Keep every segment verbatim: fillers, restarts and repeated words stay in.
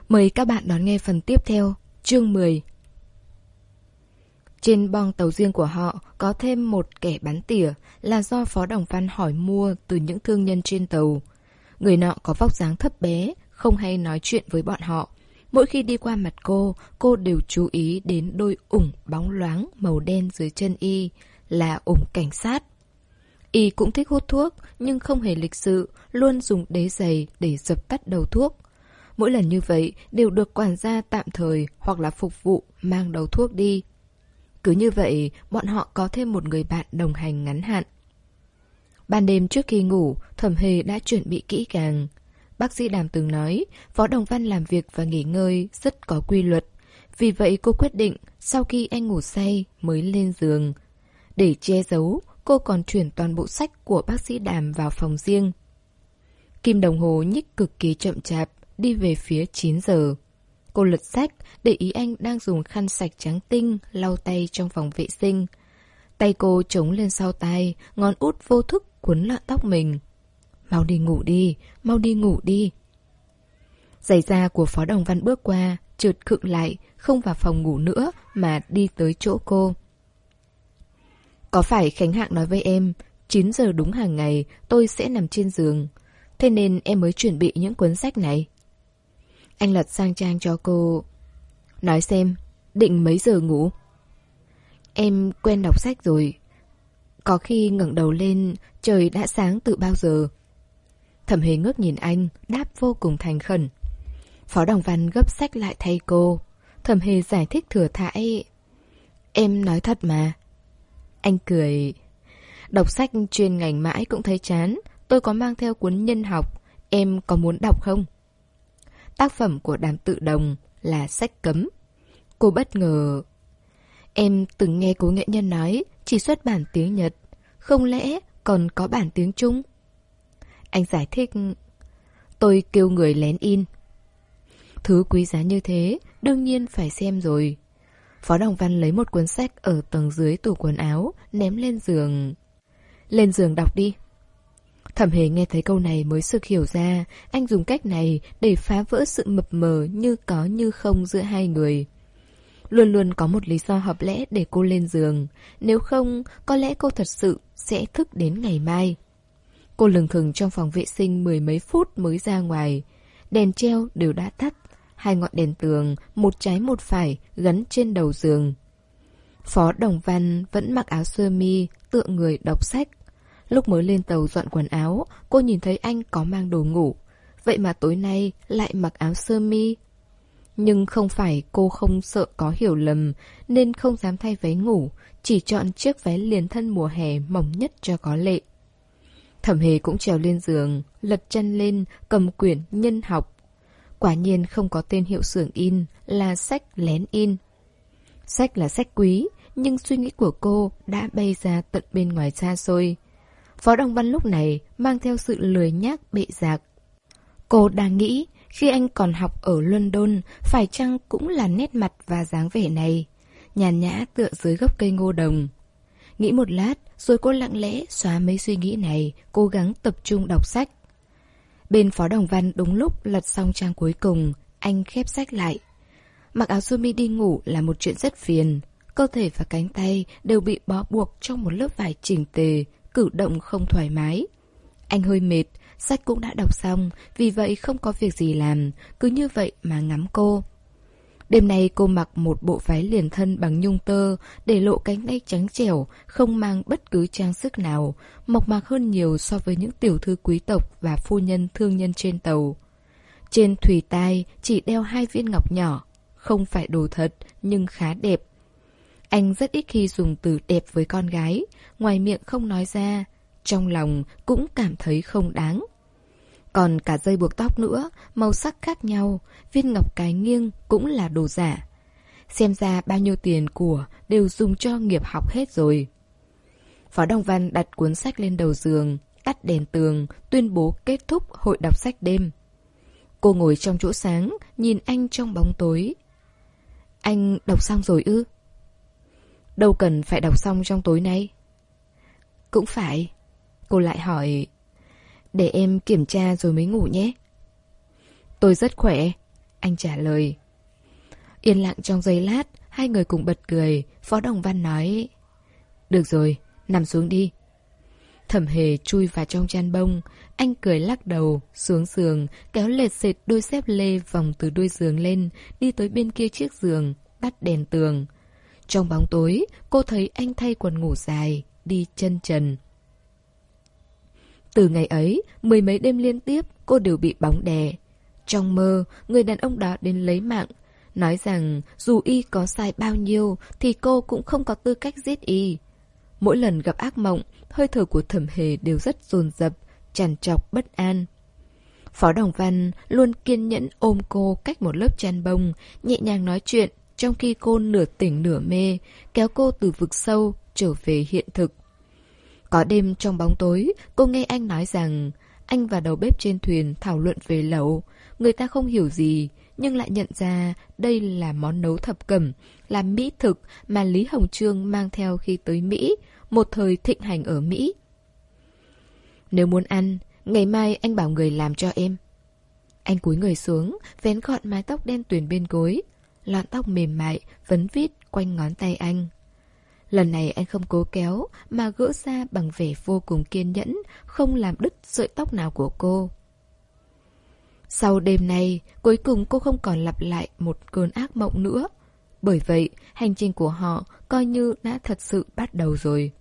Mời các bạn đón nghe phần tiếp theo, chương mười. Trên boong tàu riêng của họ có thêm một kẻ bán tỉa là do Phó Đồng Văn hỏi mua từ những thương nhân trên tàu. Người nọ có vóc dáng thấp bé, không hay nói chuyện với bọn họ. Mỗi khi đi qua mặt cô, cô đều chú ý đến đôi ủng bóng loáng màu đen dưới chân y, là ủng cảnh sát. Y cũng thích hút thuốc, nhưng không hề lịch sự, luôn dùng đế giày để dập tắt đầu thuốc. Mỗi lần như vậy đều được quản gia tạm thời hoặc là phục vụ mang đầu thuốc đi. Cứ như vậy, bọn họ có thêm một người bạn đồng hành ngắn hạn. Ban đêm trước khi ngủ, Thẩm Hề đã chuẩn bị kỹ càng. Bác sĩ Đàm từng nói, Phó Đồng Văn làm việc và nghỉ ngơi rất có quy luật. Vì vậy cô quyết định sau khi anh ngủ say mới lên giường. Để che giấu, cô còn chuyển toàn bộ sách của bác sĩ Đàm vào phòng riêng. Kim đồng hồ nhích cực kỳ chậm chạp, đi về phía chín giờ. Cô lật sách, để ý anh đang dùng khăn sạch trắng tinh lau tay trong phòng vệ sinh. Tay cô chống lên sau tai, ngón út vô thức quấn lại tóc mình. Mau đi ngủ đi, mau đi ngủ đi. Giày da của Phó Đồng Văn bước qua, chợt khựng lại, không vào phòng ngủ nữa mà đi tới chỗ cô. Có phải Khánh Hạng nói với em, chín giờ đúng hàng ngày tôi sẽ nằm trên giường, thế nên em mới chuẩn bị những cuốn sách này. Anh lật sang trang cho cô. Nói xem, định mấy giờ ngủ? Em quen đọc sách rồi. Có khi ngẩng đầu lên, trời đã sáng từ bao giờ. Thẩm Hề ngước nhìn anh, đáp vô cùng thành khẩn. Phó Đồng Văn gấp sách lại thay cô. Thẩm Hề giải thích thừa thãi. Em nói thật mà. Anh cười. Đọc sách chuyên ngành mãi cũng thấy chán. Tôi có mang theo cuốn nhân học. Em có muốn đọc không? Tác phẩm của Đàm Tự Đồng là sách cấm. Cô bất ngờ. Em từng nghe cố nghệ nhân nói chỉ xuất bản tiếng Nhật, không lẽ còn có bản tiếng Trung? Anh giải thích. Tôi kêu người lén in. Thứ quý giá như thế đương nhiên phải xem rồi. Phó Đồng Văn lấy một cuốn sách ở tầng dưới tủ quần áo, ném lên giường. Lên giường đọc đi. Thẩm Hề nghe thấy câu này mới sực hiểu ra, anh dùng cách này để phá vỡ sự mập mờ như có như không giữa hai người. Luôn luôn có một lý do hợp lẽ để cô lên giường, nếu không, có lẽ cô thật sự sẽ thức đến ngày mai. Cô lừng thừng trong phòng vệ sinh mười mấy phút mới ra ngoài. Đèn treo đều đã tắt, hai ngọn đèn tường, một trái một phải, gắn trên đầu giường. Phó Đồng Văn vẫn mặc áo sơ mi, tựa người đọc sách. Lúc mới lên tàu dọn quần áo, cô nhìn thấy anh có mang đồ ngủ. Vậy mà tối nay lại mặc áo sơ mi. Nhưng không phải cô không sợ có hiểu lầm, nên không dám thay váy ngủ, chỉ chọn chiếc váy liền thân mùa hè mỏng nhất cho có lệ. Thẩm Hề cũng trèo lên giường, lật chân lên, cầm quyển nhân học. Quả nhiên không có tên hiệu xưởng in, là sách lén in. Sách là sách quý, nhưng suy nghĩ của cô đã bay ra tận bên ngoài xa xôi. Phó Đồng Văn lúc này mang theo sự lười nhác bệ rạc. Cô đang nghĩ, khi anh còn học ở London, phải chăng cũng là nét mặt và dáng vẻ này, nhàn nhã tựa dưới gốc cây ngô đồng. Nghĩ một lát, rồi cô lặng lẽ xóa mấy suy nghĩ này, cố gắng tập trung đọc sách. Bên Phó Đồng Văn đúng lúc lật xong trang cuối cùng, anh khép sách lại. Mặc áo sơ mi đi ngủ là một chuyện rất phiền. Cơ thể và cánh tay đều bị bó buộc trong một lớp vải chỉnh tề, cử động không thoải mái. Anh hơi mệt, sách cũng đã đọc xong, vì vậy không có việc gì làm, cứ như vậy mà ngắm cô. Đêm nay cô mặc một bộ váy liền thân bằng nhung tơ, để lộ cánh tay trắng trẻo, không mang bất cứ trang sức nào, mộc mạc hơn nhiều so với những tiểu thư quý tộc và phu nhân thương nhân trên tàu. Trên thùy tai chỉ đeo hai viên ngọc nhỏ, không phải đồ thật nhưng khá đẹp. Anh rất ít khi dùng từ đẹp với con gái, ngoài miệng không nói ra, trong lòng cũng cảm thấy không đáng. Còn cả dây buộc tóc nữa, màu sắc khác nhau, viên ngọc cái nghiêng cũng là đồ giả. Xem ra bao nhiêu tiền của đều dùng cho nghiệp học hết rồi. Phó Đồng Văn đặt cuốn sách lên đầu giường, tắt đèn tường, tuyên bố kết thúc hội đọc sách đêm. Cô ngồi trong chỗ sáng, nhìn anh trong bóng tối. Anh đọc xong rồi ư? Đâu cần phải đọc xong trong tối nay. Cũng phải. Cô lại hỏi. Để em kiểm tra rồi mới ngủ nhé. Tôi rất khỏe. Anh trả lời. Yên lặng trong giây lát, hai người cùng bật cười. Phó Đồng Văn nói: Được rồi, nằm xuống đi. Thẩm Hề chui vào trong chăn bông. Anh cười lắc đầu, xuống giường, kéo lệt xệt đôi dép lê vòng từ đuôi giường lên, đi tới bên kia chiếc giường, tắt đèn tường. Trong bóng tối, cô thấy anh thay quần ngủ dài, đi chân trần. Từ ngày ấy, mười mấy đêm liên tiếp, cô đều bị bóng đè. Trong mơ, người đàn ông đó đến lấy mạng, nói rằng dù y có sai bao nhiêu thì cô cũng không có tư cách giết y. Mỗi lần gặp ác mộng, hơi thở của Thẩm Hề đều rất dồn dập, trằn trọc bất an. Phó Đồng Văn luôn kiên nhẫn ôm cô cách một lớp chăn bông, nhẹ nhàng nói chuyện, trong khi cô nửa tỉnh nửa mê, kéo cô từ vực sâu trở về hiện thực. Có đêm trong bóng tối, cô nghe anh nói rằng anh và đầu bếp trên thuyền thảo luận về lẩu. Người ta không hiểu gì, nhưng lại nhận ra đây là món nấu thập cẩm, là mỹ thực mà Lý Hồng Chương mang theo khi tới Mỹ, một thời thịnh hành ở Mỹ. Nếu muốn ăn, ngày mai anh bảo người làm cho em. Anh cúi người xuống, vén gọn mái tóc đen tuyền bên gối. Lọn tóc mềm mại, vấn vít quanh ngón tay anh. Lần này anh không cố kéo, mà gỡ ra bằng vẻ vô cùng kiên nhẫn, không làm đứt sợi tóc nào của cô. Sau đêm nay, cuối cùng cô không còn lặp lại một cơn ác mộng nữa. Bởi vậy, hành trình của họ coi như đã thật sự bắt đầu rồi.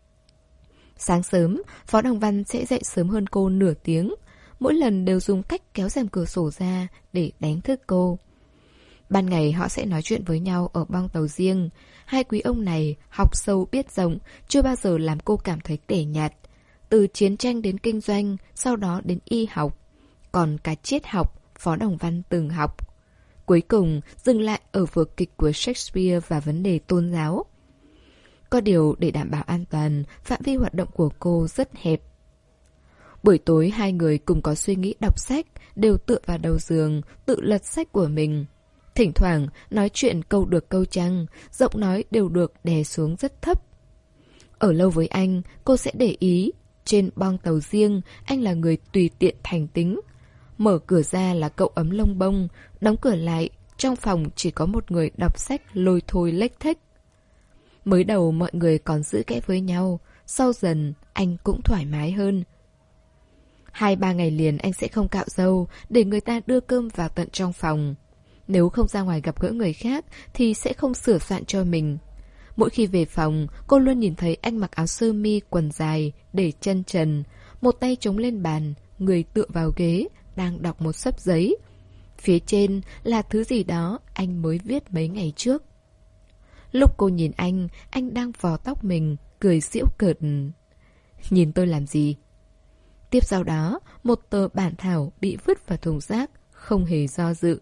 Sáng sớm, Phó Đồng Văn sẽ dậy sớm hơn cô nửa tiếng. Mỗi lần đều dùng cách kéo rèm cửa sổ ra để đánh thức cô. Ban ngày họ sẽ nói chuyện với nhau ở bong tàu riêng. Hai quý ông này học sâu biết rộng, chưa bao giờ làm cô cảm thấy tẻ nhạt. Từ chiến tranh đến kinh doanh, sau đó đến y học. Còn cả triết học, Phó Đồng Văn từng học. Cuối cùng dừng lại ở vở kịch của Shakespeare và vấn đề tôn giáo. Có điều để đảm bảo an toàn, phạm vi hoạt động của cô rất hẹp. Buổi tối hai người cùng có suy nghĩ đọc sách, đều tựa vào đầu giường, tự lật sách của mình. Thỉnh thoảng nói chuyện câu được câu trăng, giọng nói đều được đè xuống rất thấp. Ở lâu với anh, cô sẽ để ý. Trên bong tàu riêng, anh là người tùy tiện thành tính. Mở cửa ra là cậu ấm lông bông, đóng cửa lại, trong phòng chỉ có một người đọc sách lôi thôi lếch thếch. Mới đầu mọi người còn giữ kẽ với nhau, sau dần anh cũng thoải mái hơn. Hai ba ngày liền anh sẽ không cạo râu, để người ta đưa cơm vào tận trong phòng. Nếu không ra ngoài gặp gỡ người khác thì sẽ không sửa soạn cho mình. Mỗi khi về phòng, cô luôn nhìn thấy anh mặc áo sơ mi quần dài, để chân trần, một tay chống lên bàn, người tựa vào ghế, đang đọc một xấp giấy. Phía trên là thứ gì đó anh mới viết mấy ngày trước. Lúc cô nhìn anh, anh đang vò tóc mình, cười giễu cợt. Nhìn tôi làm gì? Tiếp sau đó, một tờ bản thảo bị vứt vào thùng rác, không hề do dự.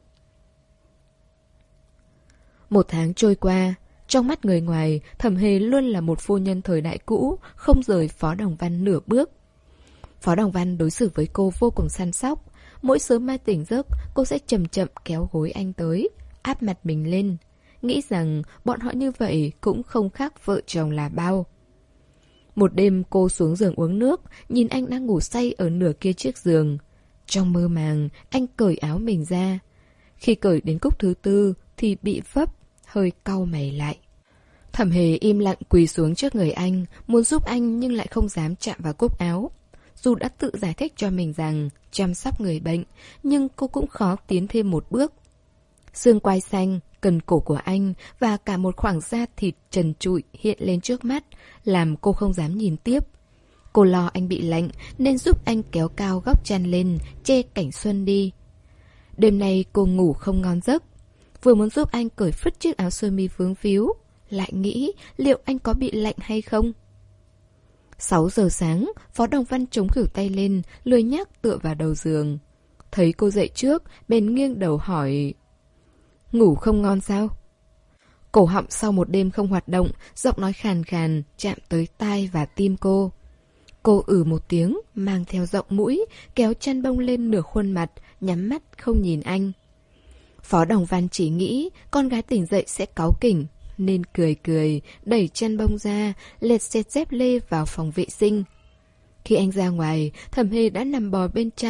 Một tháng trôi qua, trong mắt người ngoài, Thẩm Hề luôn là một phu nhân thời đại cũ, không rời Phó Đồng Văn nửa bước. Phó Đồng Văn đối xử với cô vô cùng săn sóc. Mỗi sớm mai tỉnh giấc, cô sẽ chậm chậm kéo gối anh tới, áp mặt mình lên. Nghĩ rằng bọn họ như vậy cũng không khác vợ chồng là bao. Một đêm cô xuống giường uống nước, nhìn anh đang ngủ say ở nửa kia chiếc giường. Trong mơ màng, anh cởi áo mình ra. Khi cởi đến cúc thứ tư thì bị vấp, hơi cau mày lại. Thẩm Hề im lặng quỳ xuống trước người anh, muốn giúp anh nhưng lại không dám chạm vào cúc áo. Dù đã tự giải thích cho mình rằng chăm sóc người bệnh, nhưng cô cũng khó tiến thêm một bước. Xương quai xanh, cần cổ của anh và cả một khoảng da thịt trần trụi hiện lên trước mắt, làm cô không dám nhìn tiếp. Cô lo anh bị lạnh nên giúp anh kéo cao góc chăn lên, che cảnh xuân đi. Đêm nay cô ngủ không ngon giấc. Vừa muốn giúp anh cởi phứt chiếc áo sơ mi vướng víu, lại nghĩ liệu anh có bị lạnh hay không. Sáu giờ sáng, Phó Đồng Văn chống khỉu tay lên, lười nhác tựa vào đầu giường. Thấy cô dậy trước, bèn nghiêng đầu hỏi: Ngủ không ngon sao? Cổ họng sau một đêm không hoạt động, giọng nói khàn khàn, chạm tới tai và tim cô. Cô ử một tiếng, mang theo giọng mũi, kéo chăn bông lên nửa khuôn mặt, nhắm mắt không nhìn anh. Phó Đồng Văn chỉ nghĩ con gái tỉnh dậy sẽ cáu kỉnh, nên cười cười, đẩy chăn bông ra, lệt xẹt dép lê vào phòng vệ sinh. Khi anh ra ngoài, Thẩm Hề đã nằm bò bên chăn,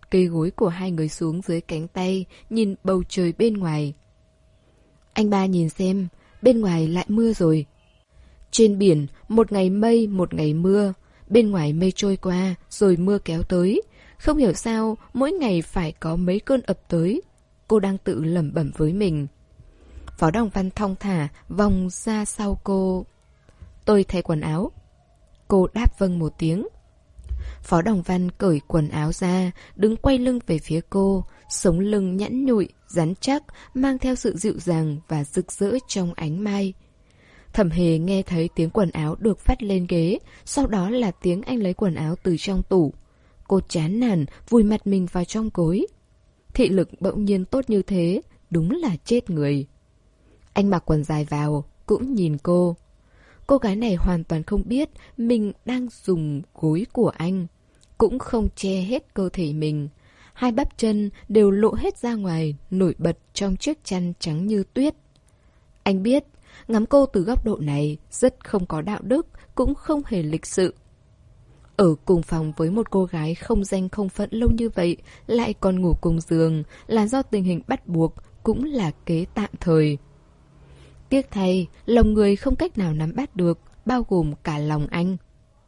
cây gối của hai người xuống dưới cánh tay, nhìn bầu trời bên ngoài. Anh ba nhìn xem, bên ngoài lại mưa rồi. Trên biển, một ngày mây, một ngày mưa. Bên ngoài mây trôi qua, rồi mưa kéo tới. Không hiểu sao, mỗi ngày phải có mấy cơn ập tới. Cô đang tự lẩm bẩm với mình. Phó Đồng Văn thong thả, vòng ra sau cô. Tôi thay quần áo. Cô đáp vâng một tiếng. Phó Đồng Văn cởi quần áo ra, đứng quay lưng về phía cô, sống lưng nhẵn nhụi, rắn chắc, mang theo sự dịu dàng và rực rỡ trong ánh mai. Thẩm Hề nghe thấy tiếng quần áo được vắt lên ghế, sau đó là tiếng anh lấy quần áo từ trong tủ. Cô chán nản, vùi mặt mình vào trong gối. Thị lực bỗng nhiên tốt như thế, đúng là chết người. Anh mặc quần dài vào, cũng nhìn cô. Cô gái này hoàn toàn không biết mình đang dùng gối của anh, cũng không che hết cơ thể mình. Hai bắp chân đều lộ hết ra ngoài, nổi bật trong chiếc chăn trắng như tuyết. Anh biết, ngắm cô từ góc độ này rất không có đạo đức, cũng không hề lịch sự. Ở cùng phòng với một cô gái không danh không phận lâu như vậy, lại còn ngủ cùng giường, là do tình hình bắt buộc, cũng là kế tạm thời. Tiếc thay, lòng người không cách nào nắm bắt được, bao gồm cả lòng anh.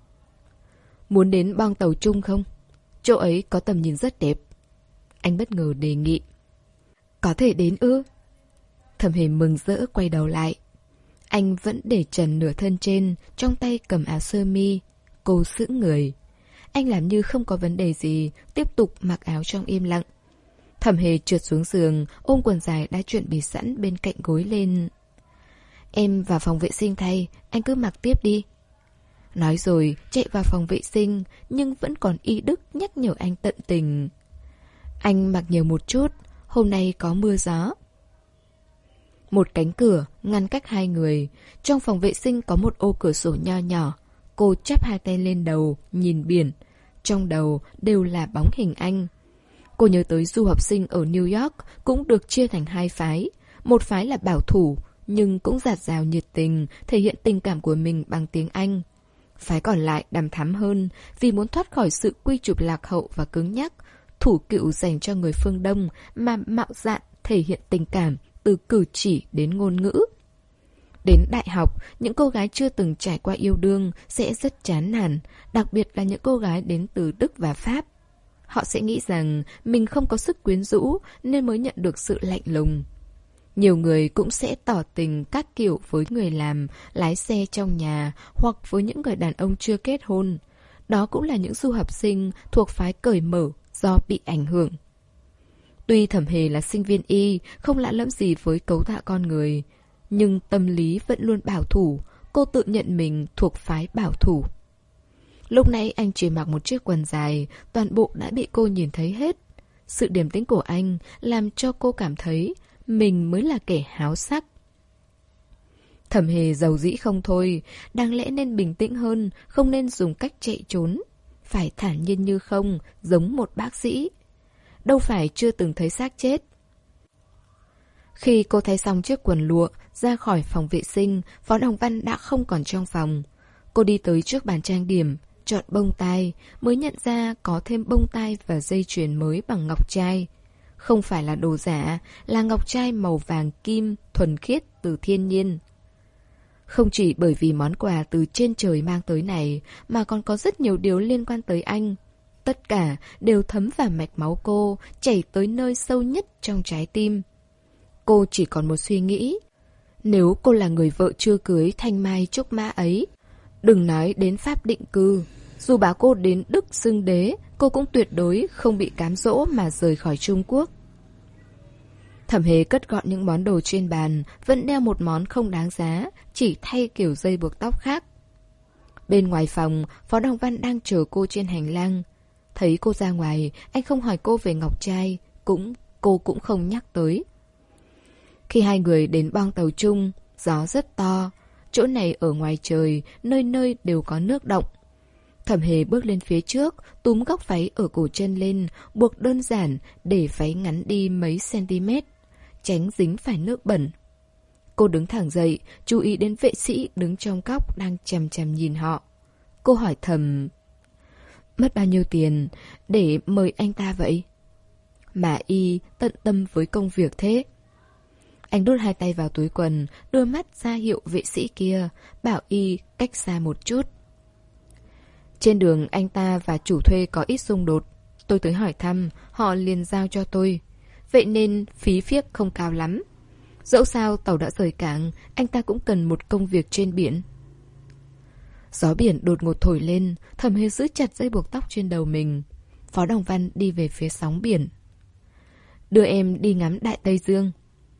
Muốn đến bong tàu chung không? Chỗ ấy có tầm nhìn rất đẹp. Anh bất ngờ đề nghị. Có thể đến ư? Thẩm Hề mừng rỡ quay đầu lại. Anh vẫn để trần nửa thân trên, trong tay cầm áo sơ mi. Cô sững người. Anh làm như không có vấn đề gì, tiếp tục mặc áo trong im lặng. Thẩm Hề trượt xuống giường, ôm quần dài đã chuẩn bị sẵn bên cạnh gối lên. Em vào phòng vệ sinh thay, anh cứ mặc tiếp đi. Nói rồi chạy vào phòng vệ sinh, nhưng vẫn còn y đức nhắc nhở anh tận tình. Anh mặc nhiều một chút, hôm nay có mưa gió. Một cánh cửa ngăn cách hai người. Trong phòng vệ sinh có một ô cửa sổ nho nhỏ. Cô chắp hai tay lên đầu, nhìn biển. Trong đầu đều là bóng hình anh. Cô nhớ tới du học sinh ở New York cũng được chia thành hai phái. Một phái là bảo thủ, nhưng cũng dạt dào nhiệt tình, thể hiện tình cảm của mình bằng tiếng Anh. Phái còn lại đằm thắm hơn, vì muốn thoát khỏi sự quy chụp lạc hậu và cứng nhắc, thủ cựu dành cho người phương Đông mà mạo dạn thể hiện tình cảm từ cử chỉ đến ngôn ngữ. Đến đại học, những cô gái chưa từng trải qua yêu đương sẽ rất chán nản, đặc biệt là những cô gái đến từ Đức và Pháp. Họ sẽ nghĩ rằng mình không có sức quyến rũ nên mới nhận được sự lạnh lùng. Nhiều người cũng sẽ tỏ tình các kiểu với người làm, lái xe trong nhà hoặc với những người đàn ông chưa kết hôn. Đó cũng là những du học sinh thuộc phái cởi mở do bị ảnh hưởng. Tuy Thẩm Hề là sinh viên y, không lạ lẫm gì với cấu tạo con người, nhưng tâm lý vẫn luôn bảo thủ, cô tự nhận mình thuộc phái bảo thủ. Lúc nãy anh chỉ mặc một chiếc quần dài, toàn bộ đã bị cô nhìn thấy hết. Sự điềm tĩnh của anh làm cho cô cảm thấy mình mới là kẻ háo sắc. Thẩm Hề giàu dĩ không thôi, đáng lẽ nên bình tĩnh hơn, không nên dùng cách chạy trốn. Phải thản nhiên như không, giống một bác sĩ. Đâu phải chưa từng thấy xác chết. Khi cô thay xong chiếc quần lụa, ra khỏi phòng vệ sinh, Phó Đồng Văn đã không còn trong phòng. Cô đi tới trước bàn trang điểm, chọn bông tai, mới nhận ra có thêm bông tai và dây chuyền mới bằng ngọc trai. Không phải là đồ giả, là ngọc trai màu vàng kim, thuần khiết từ thiên nhiên. Không chỉ bởi vì món quà từ trên trời mang tới này, mà còn có rất nhiều điều liên quan tới anh. Tất cả đều thấm vào mạch máu cô, chảy tới nơi sâu nhất trong trái tim. Cô chỉ còn một suy nghĩ. Nếu cô là người vợ chưa cưới thanh mai trúc mã ấy, đừng nói đến Pháp định cư, dù bảo cô đến Đức xưng đế, cô cũng tuyệt đối không bị cám dỗ mà rời khỏi Trung Quốc. Thẩm Hề cất gọn những món đồ trên bàn, vẫn đeo một món không đáng giá, chỉ thay kiểu dây buộc tóc khác. Bên ngoài phòng, Phó Đồng Văn đang chờ cô trên hành lang. Thấy cô ra ngoài, anh không hỏi cô về ngọc trai, cũng cô cũng không nhắc tới. Khi hai người đến bong tàu chung, gió rất to. Chỗ này ở ngoài trời, nơi nơi đều có nước động. Thẩm Hề bước lên phía trước, túm góc váy ở cổ chân lên, buộc đơn giản để váy ngắn đi mấy cm, tránh dính phải nước bẩn. Cô đứng thẳng dậy, chú ý đến vệ sĩ đứng trong góc đang chằm chằm nhìn họ. Cô hỏi thầm: Mất bao nhiêu tiền để mời anh ta vậy? mà y tận tâm với công việc thế. Anh đút hai tay vào túi quần, đưa mắt ra hiệu vệ sĩ kia, bảo y cách xa một chút. Trên đường anh ta và chủ thuê có ít xung đột. Tôi tới hỏi thăm, họ liền giao cho tôi. Vậy nên phí phiếc không cao lắm. Dẫu sao tàu đã rời cảng, anh ta cũng cần một công việc trên biển. Gió biển đột ngột thổi lên, Thẩm Hề giữ chặt dây buộc tóc trên đầu mình. Phó Đồng Văn đi về phía sóng biển. Đưa em đi ngắm Đại Tây Dương.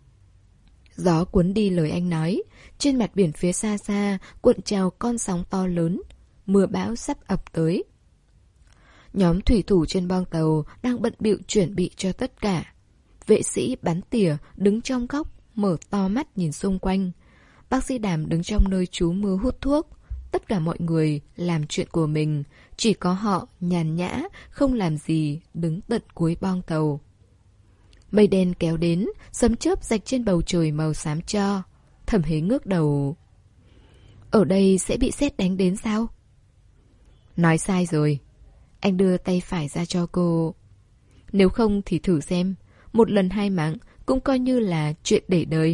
Gió cuốn đi lời anh nói. Trên mặt biển phía xa xa cuộn trào con sóng to lớn. Mưa bão sắp ập tới. Nhóm thủy thủ trên boong tàu đang bận bịu chuẩn bị cho tất cả. Vệ sĩ bắn tỉa đứng trong góc, mở to mắt nhìn xung quanh. Bác sĩ Đàm đứng trong nơi trú mưa hút thuốc. Tất cả mọi người làm chuyện của mình, chỉ có họ nhàn nhã, không làm gì, đứng tận cuối boong tàu. Mây đen kéo đến, sấm chớp rạch trên bầu trời màu xám cho. Thẩm Hế ngước đầu. Ở đây sẽ bị sét đánh đến sao? Nói sai rồi. Anh đưa tay phải ra cho cô. Nếu không thì thử xem. Một lần hai mạng cũng coi như là chuyện để đời.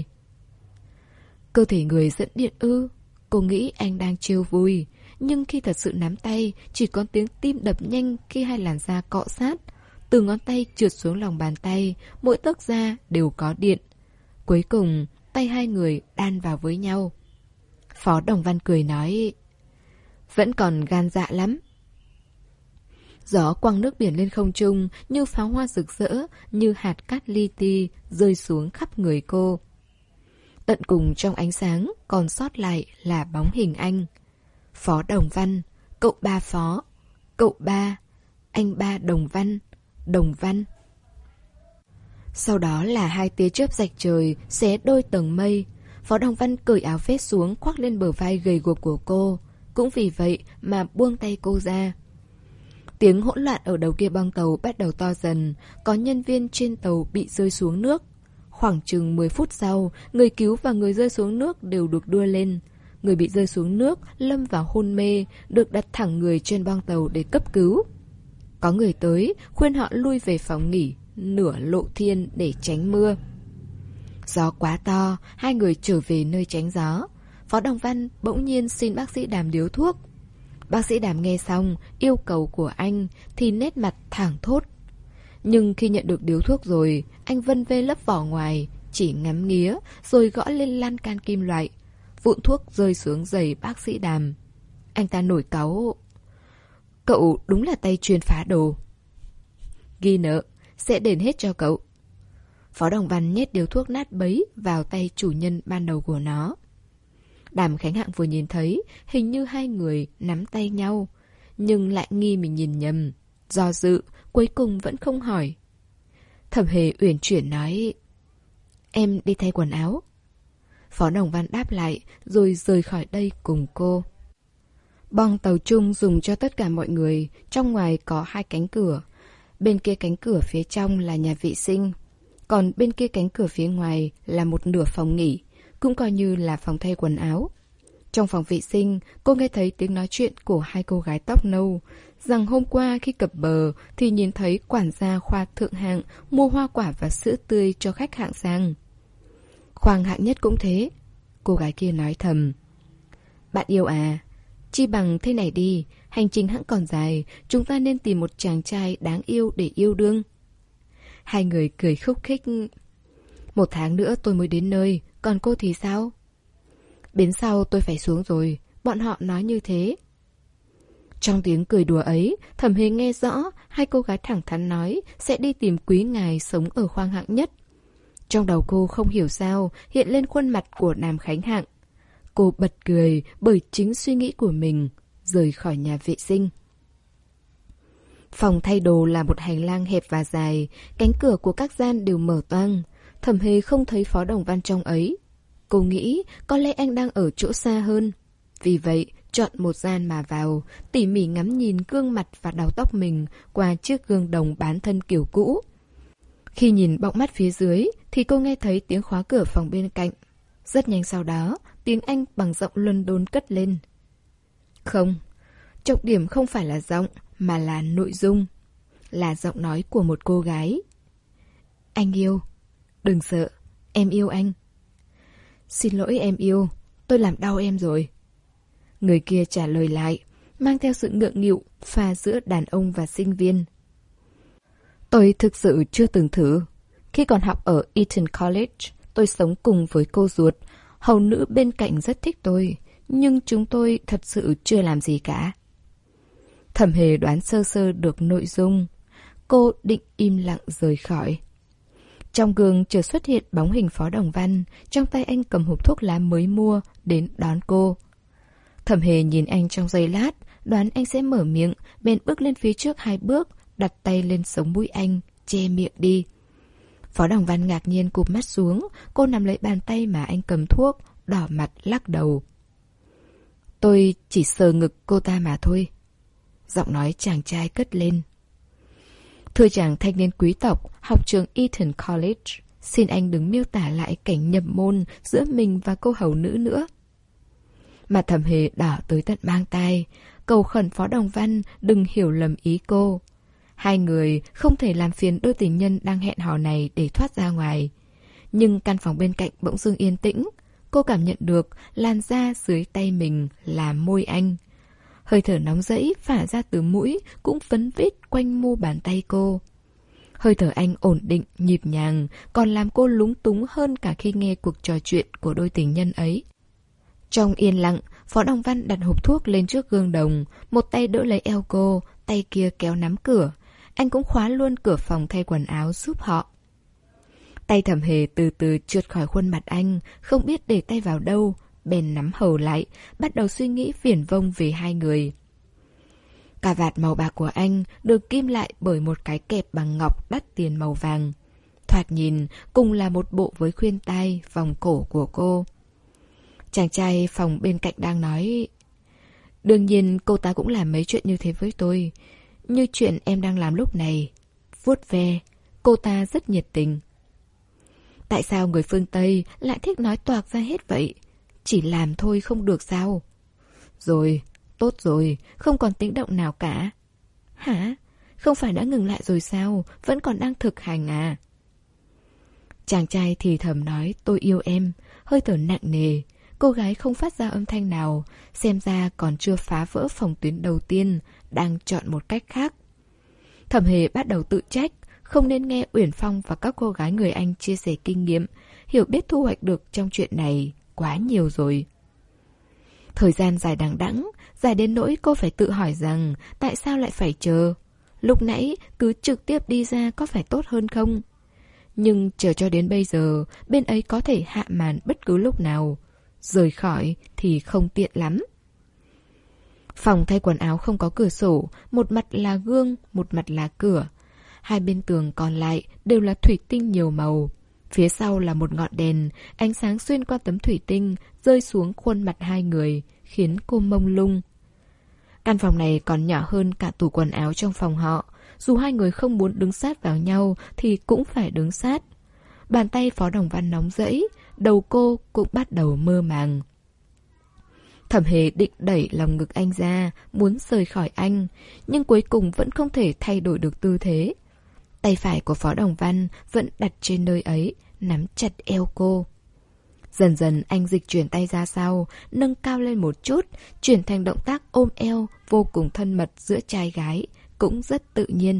Cơ thể người dẫn điện ư? Cô nghĩ anh đang trêu vui. Nhưng khi thật sự nắm tay, chỉ có tiếng tim đập nhanh khi hai làn da cọ sát. Từ ngón tay trượt xuống lòng bàn tay, mỗi tấc da đều có điện. Cuối cùng, tay hai người đan vào với nhau. Phó Đồng Văn cười nói, vẫn còn gan dạ lắm. Gió quăng nước biển lên không trung như pháo hoa rực rỡ, như hạt cát li ti rơi xuống khắp người cô. Tận cùng trong ánh sáng còn sót lại là bóng hình anh. Phó Đồng Văn, cậu ba Phó, cậu ba, anh ba Đồng Văn, Đồng Văn. Sau đó là hai tia chớp rạch trời xé đôi tầng mây. Phó Đồng Văn cởi áo vest xuống khoác lên bờ vai gầy guộc của cô. Cũng vì vậy mà buông tay cô ra. Tiếng hỗn loạn ở đầu kia boong tàu bắt đầu to dần. Có nhân viên trên tàu bị rơi xuống nước. Khoảng chừng mười phút sau, người cứu và người rơi xuống nước đều được đưa lên. Người bị rơi xuống nước lâm vào hôn mê, được đặt thẳng người trên boong tàu để cấp cứu. Có người tới khuyên họ lui về phòng nghỉ, nửa lộ thiên để tránh mưa. Gió quá to, hai người trở về nơi tránh gió. Phó Đồng Văn bỗng nhiên xin bác sĩ Đàm điếu thuốc. Bác sĩ Đàm nghe xong yêu cầu của anh thì nét mặt thảng thốt. Nhưng khi nhận được điếu thuốc rồi, anh vân vê lớp vỏ ngoài, chỉ ngắm nghía rồi gõ lên lan can kim loại. Vụn thuốc rơi xuống giày bác sĩ Đàm. Anh ta nổi cáu. Cậu đúng là tay chuyên phá đồ. Ghi nợ, sẽ đền hết cho cậu. Phó Đồng Văn nhét điếu thuốc nát bấy vào tay chủ nhân ban đầu của nó. Đàm Khánh Hạng vừa nhìn thấy, hình như hai người nắm tay nhau, nhưng lại nghi mình nhìn nhầm. Do dự, cuối cùng vẫn không hỏi. Thẩm Hề uyển chuyển nói, em đi thay quần áo. Phó Đồng Văn đáp lại, rồi rời khỏi đây cùng cô. Boong tàu chung dùng cho tất cả mọi người, trong ngoài có hai cánh cửa. Bên kia cánh cửa phía trong là nhà vệ sinh, còn bên kia cánh cửa phía ngoài là một nửa phòng nghỉ, cũng coi như là phòng thay quần áo. Trong phòng vệ sinh, cô nghe thấy tiếng nói chuyện của hai cô gái tóc nâu, rằng hôm qua khi cập bờ thì nhìn thấy quản gia khoa thượng hạng mua hoa quả và sữa tươi cho khách hạng sang. Khoang hạng nhất cũng thế. Cô gái kia nói thầm, bạn yêu à, chi bằng thế này đi, hành trình hẵng còn dài, chúng ta nên tìm một chàng trai đáng yêu để yêu đương. Hai người cười khúc khích. Một tháng nữa tôi mới đến nơi, còn cô thì sao? Bến sau tôi phải xuống rồi, bọn họ nói như thế. Trong tiếng cười đùa ấy, Thẩm Hề nghe rõ hai cô gái thẳng thắn nói sẽ đi tìm quý ngài sống ở khoang hạng nhất. Trong đầu cô không hiểu sao hiện lên khuôn mặt của Đàm Khánh Hạng. Cô bật cười bởi chính suy nghĩ của mình, rời khỏi nhà vệ sinh. Phòng thay đồ là một hành lang hẹp và dài, cánh cửa của các gian đều mở toang. Thẩm Hề không thấy Phó Đồng Văn trong ấy. Cô nghĩ có lẽ anh đang ở chỗ xa hơn. Vì vậy, chọn một gian mà vào, tỉ mỉ ngắm nhìn gương mặt và đầu tóc mình qua chiếc gương đồng bán thân kiểu cũ. Khi nhìn bọng mắt phía dưới thì cô nghe thấy tiếng khóa cửa phòng bên cạnh. Rất nhanh sau đó, tiếng Anh bằng giọng London cất lên. Không, trọng điểm không phải là giọng mà là nội dung. Là giọng nói của một cô gái. Anh yêu. Đừng sợ, em yêu anh. Xin lỗi em yêu, tôi làm đau em rồi. Người kia trả lời lại, mang theo sự ngượng nghịu pha giữa đàn ông và sinh viên. Tôi thực sự chưa từng thử. Khi còn học ở Eton College, tôi sống cùng với cô ruột. Hầu nữ bên cạnh rất thích tôi, nhưng chúng tôi thật sự chưa làm gì cả. Thẩm Hề đoán sơ sơ được nội dung. Cô định im lặng rời khỏi. Trong gương chợt xuất hiện bóng hình Phó Đồng Văn, trong tay anh cầm hộp thuốc lá mới mua, đến đón cô. Thẩm Hề nhìn anh trong giây lát, đoán anh sẽ mở miệng, bèn bước lên phía trước hai bước, đặt tay lên sống mũi anh, che miệng đi. Phó Đồng Văn ngạc nhiên cụp mắt xuống, cô nắm lấy bàn tay mà anh cầm thuốc, đỏ mặt lắc đầu. Tôi chỉ sờ ngực cô ta mà thôi. Giọng nói chàng trai cất lên. Thưa chàng thanh niên quý tộc, học trường Eton College, xin anh đừng miêu tả lại cảnh nhập môn giữa mình và cô hầu nữ nữa. Mặt Thẩm Hề đỏ tới tận mang tai, cầu khẩn Phó Đồng Văn đừng hiểu lầm ý cô. Hai người không thể làm phiền đôi tình nhân đang hẹn hò này để thoát ra ngoài. Nhưng căn phòng bên cạnh bỗng dưng yên tĩnh. Cô cảm nhận được làn da dưới tay mình là môi anh. Hơi thở nóng rẫy phả ra từ mũi cũng vấn vít quanh mu bàn tay cô. Hơi thở anh ổn định, nhịp nhàng, còn làm cô lúng túng hơn cả khi nghe cuộc trò chuyện của đôi tình nhân ấy. Trong yên lặng, Phó Đồng Văn đặt hộp thuốc lên trước gương đồng, một tay đỡ lấy eo cô, tay kia kéo nắm cửa. Anh cũng khóa luôn cửa phòng thay quần áo giúp họ. Tay Thẩm Hề từ từ trượt khỏi khuôn mặt anh, không biết để tay vào đâu, bèn nắm hầu lại, bắt đầu suy nghĩ viển vông về hai người. Cà vạt màu bạc của anh được kim lại bởi một cái kẹp bằng ngọc đắt tiền màu vàng. Thoạt nhìn cùng là một bộ với khuyên tai, vòng cổ của cô. Chàng trai phòng bên cạnh đang nói, đương nhiên cô ta cũng làm mấy chuyện như thế với tôi, như chuyện em đang làm lúc này. Vuốt ve, cô ta rất nhiệt tình. Tại sao người phương Tây lại thích nói toạc ra hết vậy? Chỉ làm thôi không được sao? Rồi, tốt rồi, không còn tiếng động nào cả. Hả? Không phải đã ngừng lại rồi sao? Vẫn còn đang thực hành à? Chàng trai thì thầm nói tôi yêu em, hơi thở nặng nề. Cô gái không phát ra âm thanh nào, xem ra còn chưa phá vỡ phòng tuyến đầu tiên, đang chọn một cách khác. Thẩm Hề bắt đầu tự trách, không nên nghe Uyển Phong và các cô gái người Anh chia sẻ kinh nghiệm, hiểu biết thu hoạch được trong chuyện này quá nhiều rồi. Thời gian dài đằng đẵng, dài đến nỗi cô phải tự hỏi rằng tại sao lại phải chờ. Lúc nãy cứ trực tiếp đi ra có phải tốt hơn không? Nhưng chờ cho đến bây giờ, bên ấy có thể hạ màn bất cứ lúc nào. Rời khỏi thì không tiện lắm. Phòng thay quần áo không có cửa sổ, một mặt là gương, một mặt là cửa. Hai bên tường còn lại đều là thủy tinh nhiều màu. Phía sau là một ngọn đèn, ánh sáng xuyên qua tấm thủy tinh, rơi xuống khuôn mặt hai người, khiến cô mông lung. Căn phòng này còn nhỏ hơn cả tủ quần áo trong phòng họ. Dù hai người không muốn đứng sát vào nhau thì cũng phải đứng sát. Bàn tay Phó Đồng Văn nóng rẫy, đầu cô cũng bắt đầu mơ màng. Thẩm Hề định đẩy lòng ngực anh ra, muốn rời khỏi anh, nhưng cuối cùng vẫn không thể thay đổi được tư thế. Tay phải của Phó Đồng Văn vẫn đặt trên nơi ấy, nắm chặt eo cô. Dần dần anh dịch chuyển tay ra sau, nâng cao lên một chút, chuyển thành động tác ôm eo vô cùng thân mật giữa trai gái, cũng rất tự nhiên.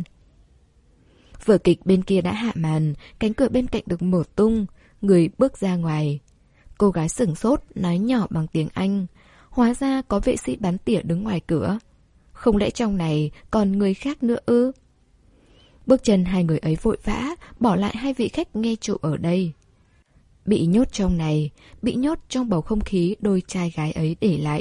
Vở kịch bên kia đã hạ màn, cánh cửa bên cạnh được mở tung, người bước ra ngoài. Cô gái sửng sốt, nói nhỏ bằng tiếng Anh. Hóa ra có vệ sĩ bắn tỉa đứng ngoài cửa. Không lẽ trong này còn người khác nữa ư? Bước chân hai người ấy vội vã, bỏ lại hai vị khách nghe trộm ở đây. Bị nhốt trong này, bị nhốt trong bầu không khí đôi trai gái ấy để lại.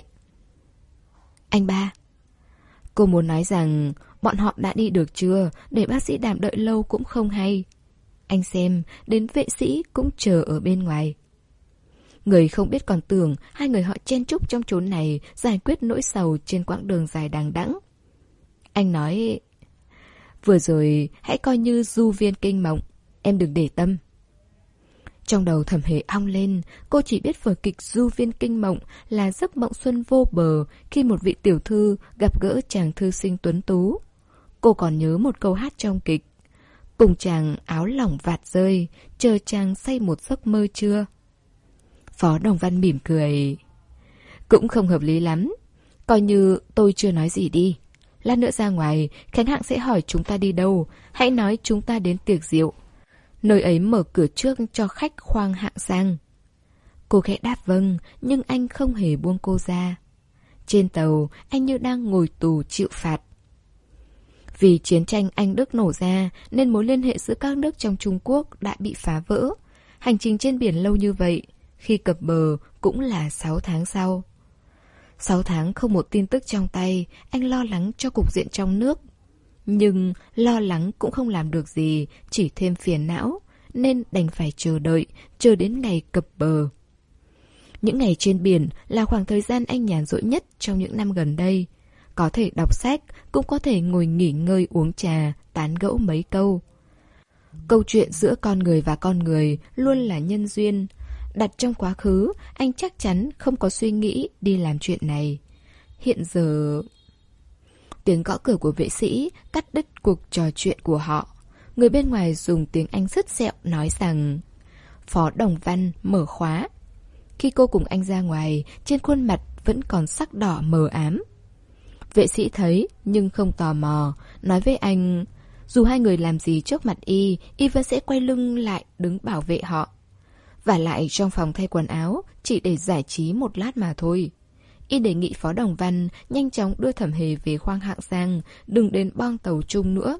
Anh ba. Cô muốn nói rằng bọn họ đã đi được chưa, để bác sĩ Đàm đợi lâu cũng không hay. Anh xem, đến vệ sĩ cũng chờ ở bên ngoài. Người không biết còn tưởng hai người họ chen chúc trong chốn này giải quyết nỗi sầu trên quãng đường dài đằng đẵng. Anh nói, vừa rồi hãy coi như du viên kinh mộng, em đừng để tâm. Trong đầu Thẩm Hề ong lên, cô chỉ biết vở kịch Du Viên Kinh Mộng là giấc mộng xuân vô bờ khi một vị tiểu thư gặp gỡ chàng thư sinh tuấn tú. Cô còn nhớ một câu hát trong kịch. cùng chàng áo lỏng vạt rơi, chờ chàng say một giấc mơ chưa? Phó Đồng Văn mỉm cười. Cũng không hợp lý lắm. Coi như tôi chưa nói gì đi. Lát nữa ra ngoài, Khánh Hạng sẽ hỏi chúng ta đi đâu. Hãy nói chúng ta đến tiệc rượu. Nơi ấy mở cửa trước cho khách khoang hạng sang. Cô khẽ đáp vâng, nhưng anh không hề buông cô ra. Trên tàu, anh như đang ngồi tù chịu phạt. Vì chiến tranh Anh Đức nổ ra, nên mối liên hệ giữa các nước trong Trung Quốc đã bị phá vỡ. Hành trình trên biển lâu như vậy, khi cập bờ cũng là sáu tháng sau. Sáu tháng không một tin tức trong tay, anh lo lắng cho cục diện trong nước. Nhưng lo lắng cũng không làm được gì, chỉ thêm phiền não, nên đành phải chờ đợi, chờ đến ngày cập bờ. Những ngày trên biển là khoảng thời gian anh nhàn rỗi nhất trong những năm gần đây. Có thể đọc sách, cũng có thể ngồi nghỉ ngơi uống trà, tán gẫu mấy câu. Câu chuyện giữa con người và con người luôn là nhân duyên. Đặt trong quá khứ, anh chắc chắn không có suy nghĩ đi làm chuyện này. Hiện giờ... Tiếng gõ cửa của vệ sĩ cắt đứt cuộc trò chuyện của họ. Người bên ngoài dùng tiếng Anh sứt sẹo nói rằng Phó Đồng Văn mở khóa. Khi cô cùng anh ra ngoài, trên khuôn mặt vẫn còn sắc đỏ mờ ám. Vệ sĩ thấy nhưng không tò mò, nói với anh dù hai người làm gì trước mặt y, y vẫn sẽ quay lưng lại đứng bảo vệ họ. Vả lại trong phòng thay quần áo chỉ để giải trí một lát mà thôi. Y đề nghị Phó Đồng Văn nhanh chóng đưa Thẩm Hề về khoang hạng sang, đừng đến bong tàu chung nữa.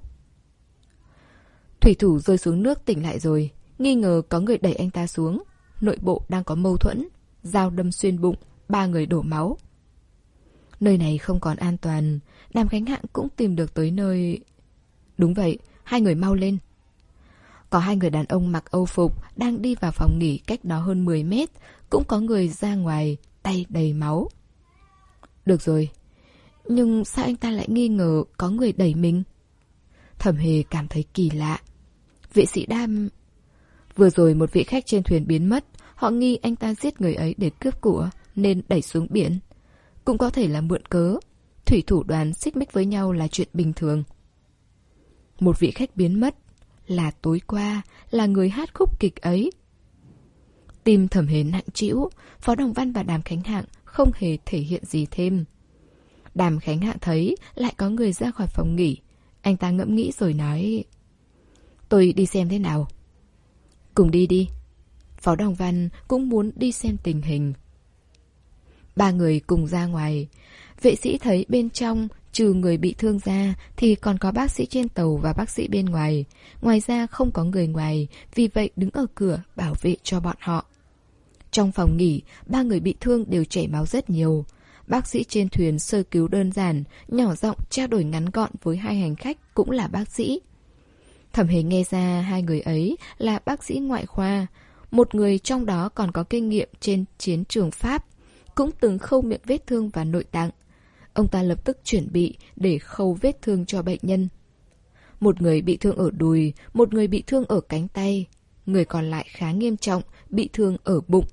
Thủy thủ rơi xuống nước tỉnh lại rồi, nghi ngờ có người đẩy anh ta xuống. Nội bộ đang có mâu thuẫn, dao đâm xuyên bụng, ba người đổ máu. Nơi này không còn an toàn, Đàm Khánh Hạng cũng tìm được tới nơi. Đúng vậy, hai người mau lên. Có hai người đàn ông mặc âu phục đang đi vào phòng nghỉ cách đó hơn mười mét, cũng có người ra ngoài, tay đầy máu. Được rồi, nhưng sao anh ta lại nghi ngờ có người đẩy mình? Thẩm Hề cảm thấy kỳ lạ. Vệ sĩ Đam... Vừa rồi một vị khách trên thuyền biến mất, họ nghi anh ta giết người ấy để cướp của, nên đẩy xuống biển. Cũng có thể là mượn cớ. Thủy thủ đoàn xích mích với nhau là chuyện bình thường. Một vị khách biến mất, là tối qua, là người hát khúc kịch ấy. Tim Thẩm Hề nặng trĩu, Phó Đồng Văn và Đàm Khánh Hạng không hề thể hiện gì thêm. Đàm Khánh Hạng thấy lại có người ra khỏi phòng nghỉ. Anh ta ngẫm nghĩ rồi nói: Tôi đi xem thế nào. Cùng đi đi. Phó Đồng Văn cũng muốn đi xem tình hình. Ba người cùng ra ngoài. Vệ sĩ thấy bên trong trừ người bị thương ra thì còn có bác sĩ trên tàu và bác sĩ bên ngoài. Ngoài ra không có người ngoài, vì vậy đứng ở cửa bảo vệ cho bọn họ. Trong phòng nghỉ, ba người bị thương đều chảy máu rất nhiều. Bác sĩ trên thuyền sơ cứu đơn giản, nhỏ giọng trao đổi ngắn gọn với hai hành khách cũng là bác sĩ. Thẩm Hề nghe ra hai người ấy là bác sĩ ngoại khoa. Một người trong đó còn có kinh nghiệm trên chiến trường Pháp, cũng từng khâu miệng vết thương và nội tạng. Ông ta lập tức chuẩn bị để khâu vết thương cho bệnh nhân. Một người bị thương ở đùi, một người bị thương ở cánh tay. Người còn lại khá nghiêm trọng, bị thương ở bụng.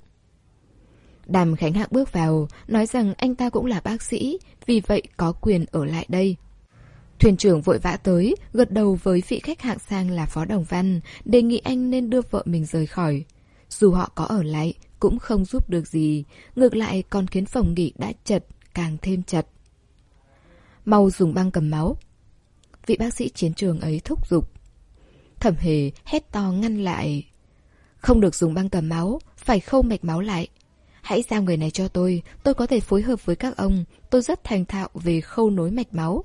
Đàm Khánh Hạng bước vào, nói rằng anh ta cũng là bác sĩ, vì vậy có quyền ở lại đây. Thuyền trưởng vội vã tới, gật đầu với vị khách hạng sang là Phó Đồng Văn, đề nghị anh nên đưa vợ mình rời khỏi. Dù họ có ở lại, cũng không giúp được gì, ngược lại còn khiến phòng nghỉ đã chật, càng thêm chật. Mau dùng băng cầm máu. Vị bác sĩ chiến trường ấy thúc giục. Thẩm Hề hét to ngăn lại. Không được dùng băng cầm máu, phải khâu mạch máu lại. Hãy giao người này cho tôi, tôi có thể phối hợp với các ông, tôi rất thành thạo về khâu nối mạch máu.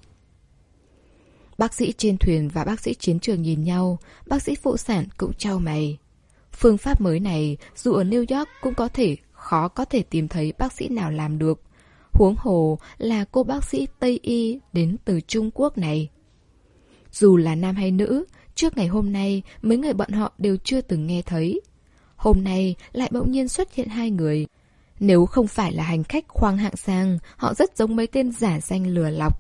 Bác sĩ trên thuyền và bác sĩ chiến trường nhìn nhau, bác sĩ phụ sản cũng chau mày. Phương pháp mới này, dù ở New York cũng có thể khó có thể tìm thấy bác sĩ nào làm được. Huống hồ là cô bác sĩ Tây Y đến từ Trung Quốc này. Dù là nam hay nữ, trước ngày hôm nay mấy người bọn họ đều chưa từng nghe thấy. Hôm nay lại bỗng nhiên xuất hiện hai người. Nếu không phải là hành khách khoang hạng sang, họ rất giống mấy tên giả danh lừa lọc.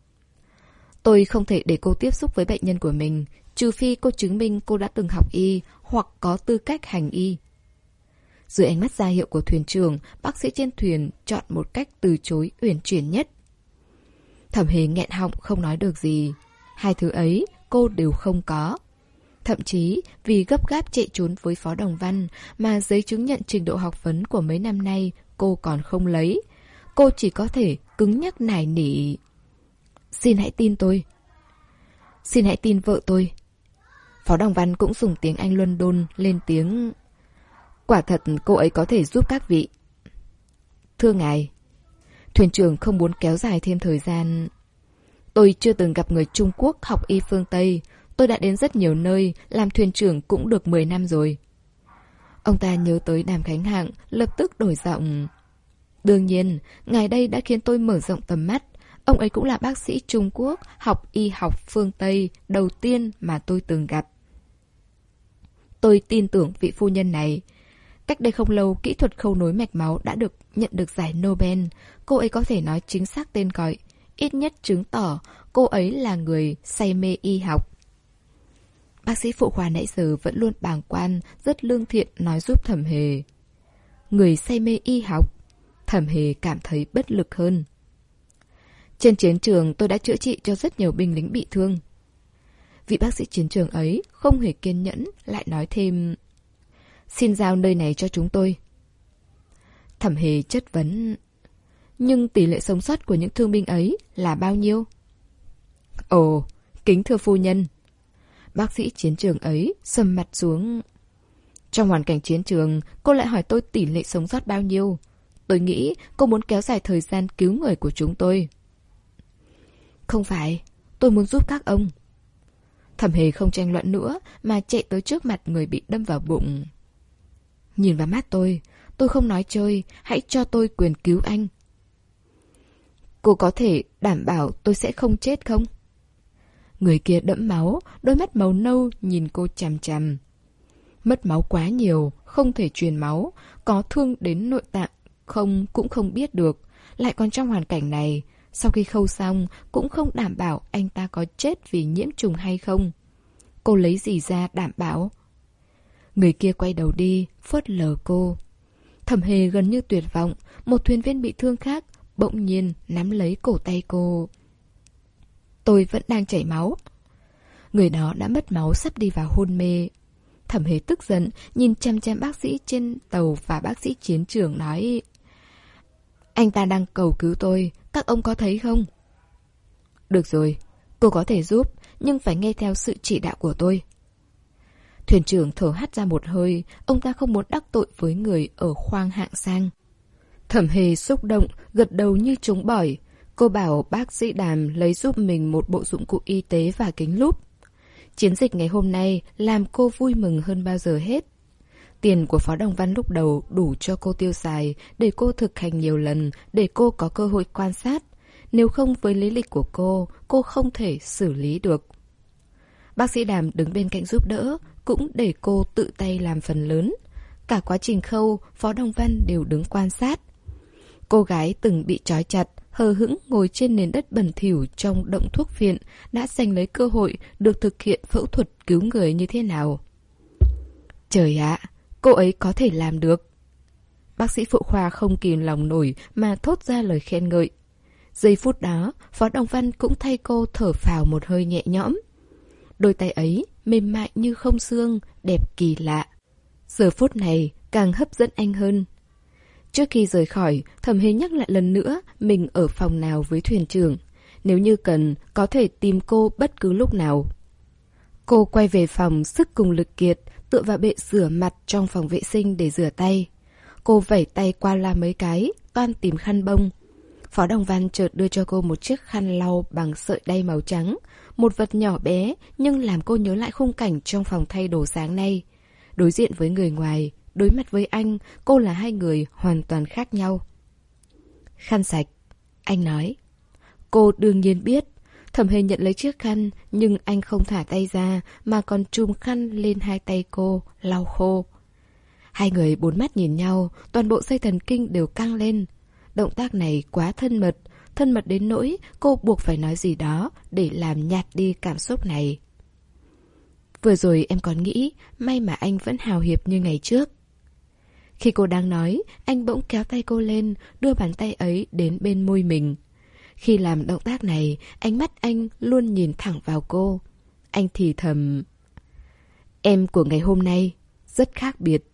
Tôi không thể để cô tiếp xúc với bệnh nhân của mình, trừ phi cô chứng minh cô đã từng học y hoặc có tư cách hành y. Dưới ánh mắt ra hiệu của thuyền trưởng, bác sĩ trên thuyền chọn một cách từ chối uyển chuyển nhất. Thẩm Hề nghẹn họng không nói được gì. Hai thứ ấy cô đều không có. Thậm chí vì gấp gáp chạy trốn với Phó Đồng Văn mà giấy chứng nhận trình độ học vấn của mấy năm nay cô còn không lấy. Cô chỉ có thể cứng nhắc nài nỉ. Xin hãy tin tôi. Xin hãy tin vợ tôi. Phó Đồng Văn cũng dùng tiếng Anh London lên tiếng. Quả thật cô ấy có thể giúp các vị. Thưa ngài, thuyền trưởng không muốn kéo dài thêm thời gian. Tôi chưa từng gặp người Trung Quốc học y phương Tây. Tôi đã đến rất nhiều nơi, làm thuyền trưởng cũng được mười năm rồi. Ông ta nhớ tới Đàm Khánh Hạng, lập tức đổi giọng. Đương nhiên, ngài đây đã khiến tôi mở rộng tầm mắt. Ông ấy cũng là bác sĩ Trung Quốc, học y học phương Tây, đầu tiên mà tôi từng gặp. Tôi tin tưởng vị phu nhân này. Cách đây không lâu, kỹ thuật khâu nối mạch máu đã được nhận được giải Nobel. Cô ấy có thể nói chính xác tên gọi, ít nhất chứng tỏ cô ấy là người say mê y học. Bác sĩ phụ khoa nãy giờ vẫn luôn bàng quan, rất lương thiện nói giúp Thẩm Hề. Người say mê y học. Thẩm Hề cảm thấy bất lực hơn. Trên chiến trường tôi đã chữa trị cho rất nhiều binh lính bị thương. Vị bác sĩ chiến trường ấy không hề kiên nhẫn, lại nói thêm. Xin giao nơi này cho chúng tôi. Thẩm Hề chất vấn. Nhưng tỷ lệ sống sót của những thương binh ấy là bao nhiêu? Ồ, kính thưa phu nhân. Bác sĩ chiến trường ấy sầm mặt xuống. Trong hoàn cảnh chiến trường, cô lại hỏi tôi tỷ lệ sống sót bao nhiêu. Tôi nghĩ cô muốn kéo dài thời gian cứu người của chúng tôi. Không phải, tôi muốn giúp các ông. Thẩm Hề không tranh luận nữa mà chạy tới trước mặt người bị đâm vào bụng. Nhìn vào mắt tôi, tôi không nói chơi, hãy cho tôi quyền cứu anh. Cô có thể đảm bảo tôi sẽ không chết không? Người kia đẫm máu, đôi mắt màu nâu nhìn cô chằm chằm. Mất máu quá nhiều, không thể truyền máu, có thương đến nội tạng không cũng không biết được, lại còn trong hoàn cảnh này, sau khi khâu xong cũng không đảm bảo anh ta có chết vì nhiễm trùng hay không. Cô lấy gì ra đảm bảo? Người kia quay đầu đi, phớt lờ cô. Thẩm Hề gần như tuyệt vọng, một thuyền viên bị thương khác bỗng nhiên nắm lấy cổ tay cô. Tôi vẫn đang chảy máu. Người đó đã mất máu sắp đi vào hôn mê. Thẩm Hề tức giận, nhìn chăm chăm bác sĩ trên tàu và bác sĩ chiến trường nói. Anh ta đang cầu cứu tôi, các ông có thấy không? Được rồi, cô có thể giúp, nhưng phải nghe theo sự chỉ đạo của tôi. Thuyền trưởng thở hắt ra một hơi, ông ta không muốn đắc tội với người ở khoang hạng sang. Thẩm Hề xúc động, gật đầu như trống bỏi. Cô bảo bác sĩ Đàm lấy giúp mình một bộ dụng cụ y tế và kính lúp. Chiến dịch ngày hôm nay làm cô vui mừng hơn bao giờ hết. Tiền của Phó Đồng Văn lúc đầu đủ cho cô tiêu xài, để cô thực hành nhiều lần, để cô có cơ hội quan sát. Nếu không với lý lịch của cô, cô không thể xử lý được. Bác sĩ Đàm đứng bên cạnh giúp đỡ, cũng để cô tự tay làm phần lớn. Cả quá trình khâu, Phó Đồng Văn đều đứng quan sát. Cô gái từng bị trói chặt, hờ hững ngồi trên nền đất bẩn thỉu trong động thuốc viện đã giành lấy cơ hội được thực hiện phẫu thuật cứu người như thế nào. Trời ạ, cô ấy có thể làm được. Bác sĩ phụ khoa không kìm lòng nổi mà thốt ra lời khen ngợi. Giây phút đó, Phó Đồng Văn cũng thay cô thở phào một hơi nhẹ nhõm. Đôi tay ấy mềm mại như không xương, đẹp kỳ lạ. Giờ phút này càng hấp dẫn anh hơn. Trước khi rời khỏi, Thẩm Hề nhắc lại lần nữa mình ở phòng nào với thuyền trưởng. Nếu như cần, có thể tìm cô bất cứ lúc nào. Cô quay về phòng sức cùng lực kiệt, tựa vào bệ rửa mặt trong phòng vệ sinh để rửa tay. Cô vẩy tay qua loa mấy cái, toan tìm khăn bông. Phó Đồng Văn chợt đưa cho cô một chiếc khăn lau bằng sợi đay màu trắng. Một vật nhỏ bé nhưng làm cô nhớ lại khung cảnh trong phòng thay đồ sáng nay. Đối diện với người ngoài, đối mặt với anh, cô là hai người hoàn toàn khác nhau. Khăn sạch, anh nói. Cô đương nhiên biết. Thẩm Hề nhận lấy chiếc khăn, nhưng anh không thả tay ra mà còn trùm khăn lên hai tay cô, lau khô. Hai người bốn mắt nhìn nhau, toàn bộ dây thần kinh đều căng lên. Động tác này quá thân mật, thân mật đến nỗi cô buộc phải nói gì đó để làm nhạt đi cảm xúc này. Vừa rồi em còn nghĩ may mà anh vẫn hào hiệp như ngày trước. Khi cô đang nói, anh bỗng kéo tay cô lên, đưa bàn tay ấy đến bên môi mình. Khi làm động tác này, ánh mắt anh luôn nhìn thẳng vào cô. Anh thì thầm: Em của ngày hôm nay rất khác biệt.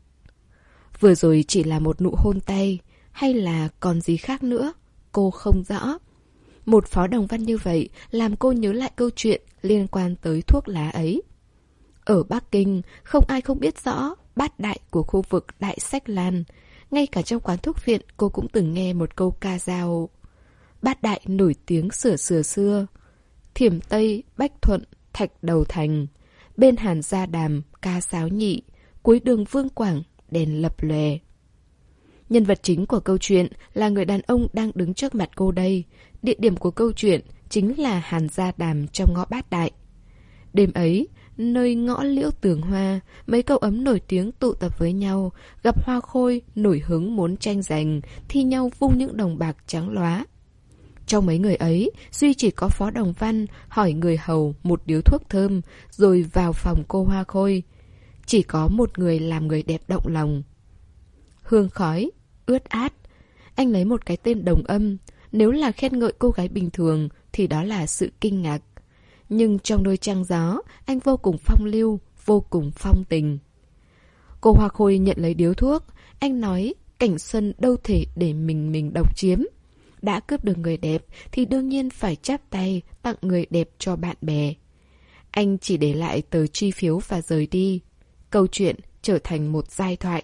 Vừa rồi chỉ là một nụ hôn tay, hay là còn gì khác nữa, cô không rõ. Một phó đồng văn như vậy làm cô nhớ lại câu chuyện liên quan tới thuốc lá ấy. Ở Bắc Kinh, không ai không biết rõ bát đại của khu vực Đại Sách Lan. Ngay cả trong quán thuốc viện, cô cũng từng nghe một câu ca dao. Bát đại nổi tiếng sửa sửa xưa. Thiểm Tây, Bách Thuận, Thạch Đầu Thành. Bên Hàn Gia Đàm, ca sáo nhị. Cuối đường Vương Quảng, đèn lập lòe. Nhân vật chính của câu chuyện là người đàn ông đang đứng trước mặt cô đây. Địa điểm của câu chuyện chính là Hàn Gia Đàm trong ngõ Bát Đại. Đêm ấy, nơi ngõ liễu tường hoa, mấy cậu ấm nổi tiếng tụ tập với nhau, gặp Hoa Khôi nổi hứng muốn tranh giành, thi nhau vung những đồng bạc trắng lóa. Trong mấy người ấy, duy chỉ có Phó Đồng Văn hỏi người hầu một điếu thuốc thơm, rồi vào phòng cô Hoa Khôi. Chỉ có một người làm người đẹp động lòng. Hương khói, ướt át. Anh lấy một cái tên đồng âm. Nếu là khen ngợi cô gái bình thường thì đó là sự kinh ngạc. Nhưng trong đôi trăng gió, anh vô cùng phong lưu, vô cùng phong tình. Cô Hoa Khôi nhận lấy điếu thuốc. Anh nói cảnh xuân đâu thể để mình mình độc chiếm. Đã cướp được người đẹp thì đương nhiên phải chắp tay tặng người đẹp cho bạn bè. Anh chỉ để lại tờ chi phiếu và rời đi. Câu chuyện trở thành một giai thoại.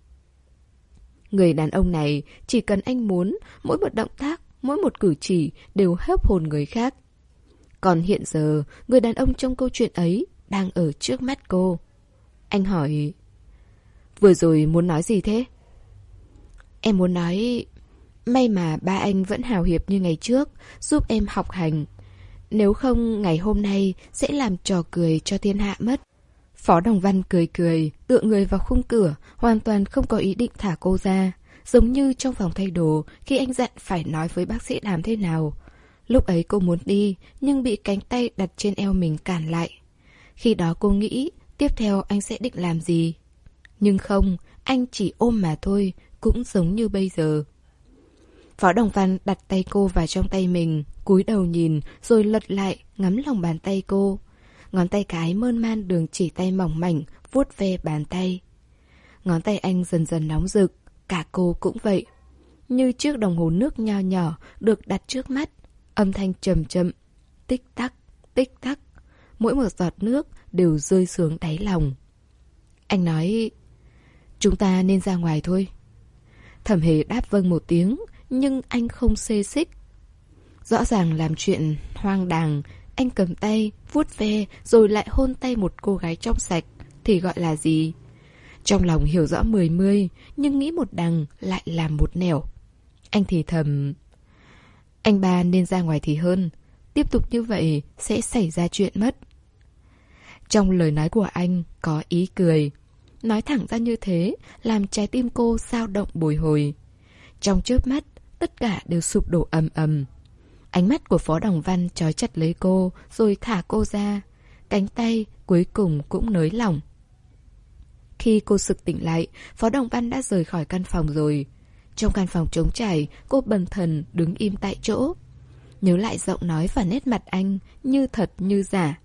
Người đàn ông này chỉ cần anh muốn, mỗi một động tác, mỗi một cử chỉ đều hớp hồn người khác. Còn hiện giờ, người đàn ông trong câu chuyện ấy đang ở trước mắt cô. Anh hỏi, vừa rồi muốn nói gì thế? Em muốn nói, may mà ba anh vẫn hào hiệp như ngày trước, giúp em học hành. Nếu không, ngày hôm nay sẽ làm trò cười cho thiên hạ mất. Phó Đồng Văn cười cười, tựa người vào khung cửa, hoàn toàn không có ý định thả cô ra. Giống như trong phòng thay đồ, khi anh dặn phải nói với bác sĩ làm thế nào. Lúc ấy cô muốn đi, nhưng bị cánh tay đặt trên eo mình cản lại. Khi đó cô nghĩ, tiếp theo anh sẽ định làm gì? Nhưng không, anh chỉ ôm mà thôi, cũng giống như bây giờ. Phó Đồng Văn đặt tay cô vào trong tay mình, cúi đầu nhìn, rồi lật lại, ngắm lòng bàn tay cô. Ngón tay cái mơn man đường chỉ tay mỏng mảnh, vuốt ve bàn tay. Ngón tay anh dần dần nóng rực, cả cô cũng vậy. Như chiếc đồng hồ nước nho nhỏ được đặt trước mắt, âm thanh chậm chậm, tích tắc, tích tắc. Mỗi một giọt nước đều rơi xuống đáy lòng. Anh nói, chúng ta nên ra ngoài thôi. Thẩm Hề đáp vâng một tiếng, nhưng anh không xê xích. Rõ ràng làm chuyện hoang đàng. Anh cầm tay, vuốt ve, rồi lại hôn tay một cô gái trong sạch, thì gọi là gì? Trong lòng hiểu rõ mười mươi, nhưng nghĩ một đằng lại làm một nẻo. Anh thì thầm, anh ba nên ra ngoài thì hơn. Tiếp tục như vậy sẽ xảy ra chuyện mất. Trong lời nói của anh có ý cười. Nói thẳng ra như thế, làm trái tim cô dao động bồi hồi. Trong chớp mắt, tất cả đều sụp đổ ầm ầm. Ánh mắt của Phó Đồng Văn trói chặt lấy cô, rồi thả cô ra. Cánh tay cuối cùng cũng nới lỏng. Khi cô sực tỉnh lại, Phó Đồng Văn đã rời khỏi căn phòng rồi. Trong căn phòng trống trải, cô bần thần đứng im tại chỗ. Nhớ lại giọng nói và nét mặt anh, như thật như giả.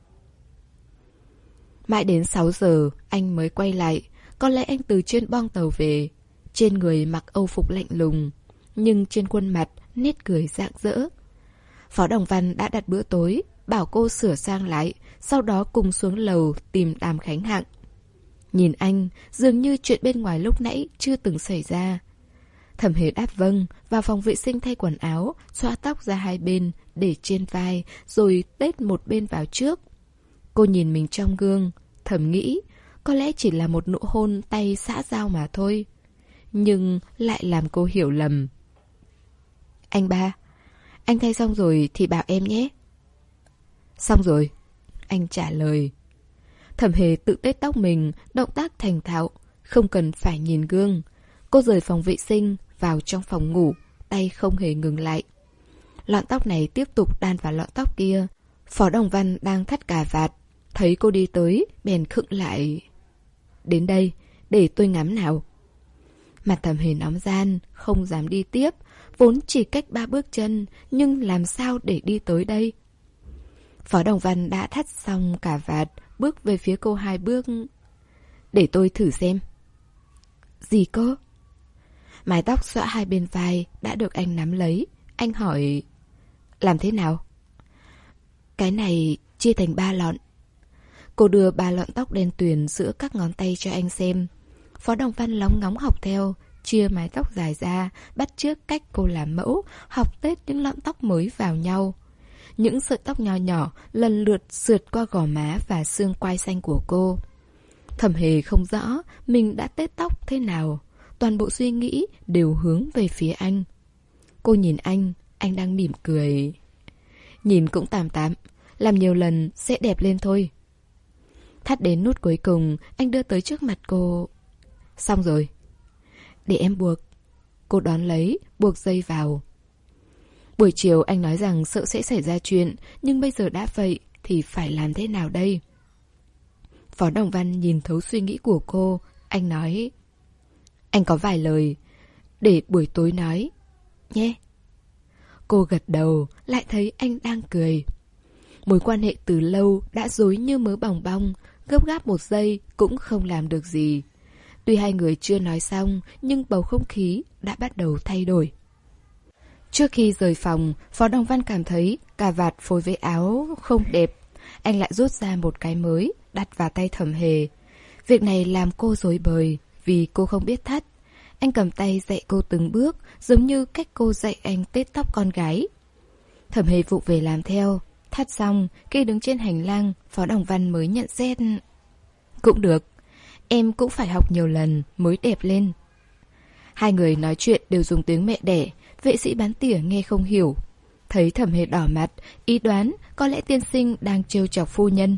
Mãi đến sáu giờ, anh mới quay lại. Có lẽ anh từ trên boong tàu về. Trên người mặc âu phục lạnh lùng, nhưng trên khuôn mặt nét cười rạng rỡ. Phó Đồng Văn đã đặt bữa tối, bảo cô sửa sang lại, sau đó cùng xuống lầu tìm Đàm Khánh Hạng. Nhìn anh, dường như chuyện bên ngoài lúc nãy chưa từng xảy ra. Thẩm Hề đáp vâng, vào phòng vệ sinh thay quần áo, xõa tóc ra hai bên, để trên vai, rồi tết một bên vào trước. Cô nhìn mình trong gương, thầm nghĩ, có lẽ chỉ là một nụ hôn tay xã giao mà thôi. Nhưng lại làm cô hiểu lầm. Anh ba, anh thay xong rồi thì bảo em nhé. Xong rồi, anh trả lời. Thẩm Hề tự tết tóc mình, động tác thành thạo, không cần phải nhìn gương. Cô rời phòng vệ sinh, vào trong phòng ngủ, tay không hề ngừng lại. Lọn tóc này tiếp tục đan vào lọn tóc kia. Phó Đồng Văn đang thắt cà vạt, thấy cô đi tới, bèn khựng lại. Đến đây, để tôi ngắm nào. Mặt Thẩm Hề nóng gian, không dám đi tiếp, vốn chỉ cách ba bước chân, nhưng làm sao để đi tới đây? Phó Đồng Văn đã thắt xong cà vạt, bước về phía cô hai bước. Để tôi thử xem. Gì cơ? Mái tóc xõa hai bên vai đã được anh nắm lấy. Anh hỏi, làm thế nào? Cái này chia thành ba lọn. Cô đưa ba lọn tóc đen tuyền giữa các ngón tay cho anh xem. Phó Đồng Văn lóng ngóng học theo, chia mái tóc dài ra, bắt chước cách cô làm mẫu, học tết những lọn tóc mới vào nhau. Những sợi tóc nhỏ nhỏ lần lượt sượt qua gò má và xương quai xanh của cô. Thẩm Hề không rõ mình đã tết tóc thế nào, toàn bộ suy nghĩ đều hướng về phía anh. Cô nhìn anh, anh đang mỉm cười. Nhìn cũng tạm tạm, làm nhiều lần sẽ đẹp lên thôi. Thắt đến nút cuối cùng, anh đưa tới trước mặt cô. Xong rồi. Để em buộc. Cô đón lấy, buộc dây vào. Buổi chiều anh nói rằng sợ sẽ xảy ra chuyện, nhưng bây giờ đã vậy thì phải làm thế nào đây? Phó Đồng Văn nhìn thấu suy nghĩ của cô. Anh nói, anh có vài lời để buổi tối nói nhé. Cô gật đầu, lại thấy anh đang cười. Mối quan hệ từ lâu đã rối như mớ bòng bong, gấp gáp một giây cũng không làm được gì. Tuy hai người chưa nói xong, nhưng bầu không khí đã bắt đầu thay đổi. Trước khi rời phòng, Phó Đồng Văn cảm thấy cà vạt phối với áo không đẹp. Anh lại rút ra một cái mới, đặt vào tay Thẩm Hề. Việc này làm cô rối bời, vì cô không biết thắt. Anh cầm tay dạy cô từng bước, giống như cách cô dạy anh tết tóc con gái. Thẩm Hề vụng về làm theo. Thắt xong, khi đứng trên hành lang, Phó Đồng Văn mới nhận xét. Cũng được, em cũng phải học nhiều lần mới đẹp lên. Hai người nói chuyện đều dùng tiếng mẹ đẻ, vệ sĩ bán tỉa nghe không hiểu. Thấy Thẩm Hề đỏ mặt, ý đoán có lẽ tiên sinh đang trêu chọc phu nhân.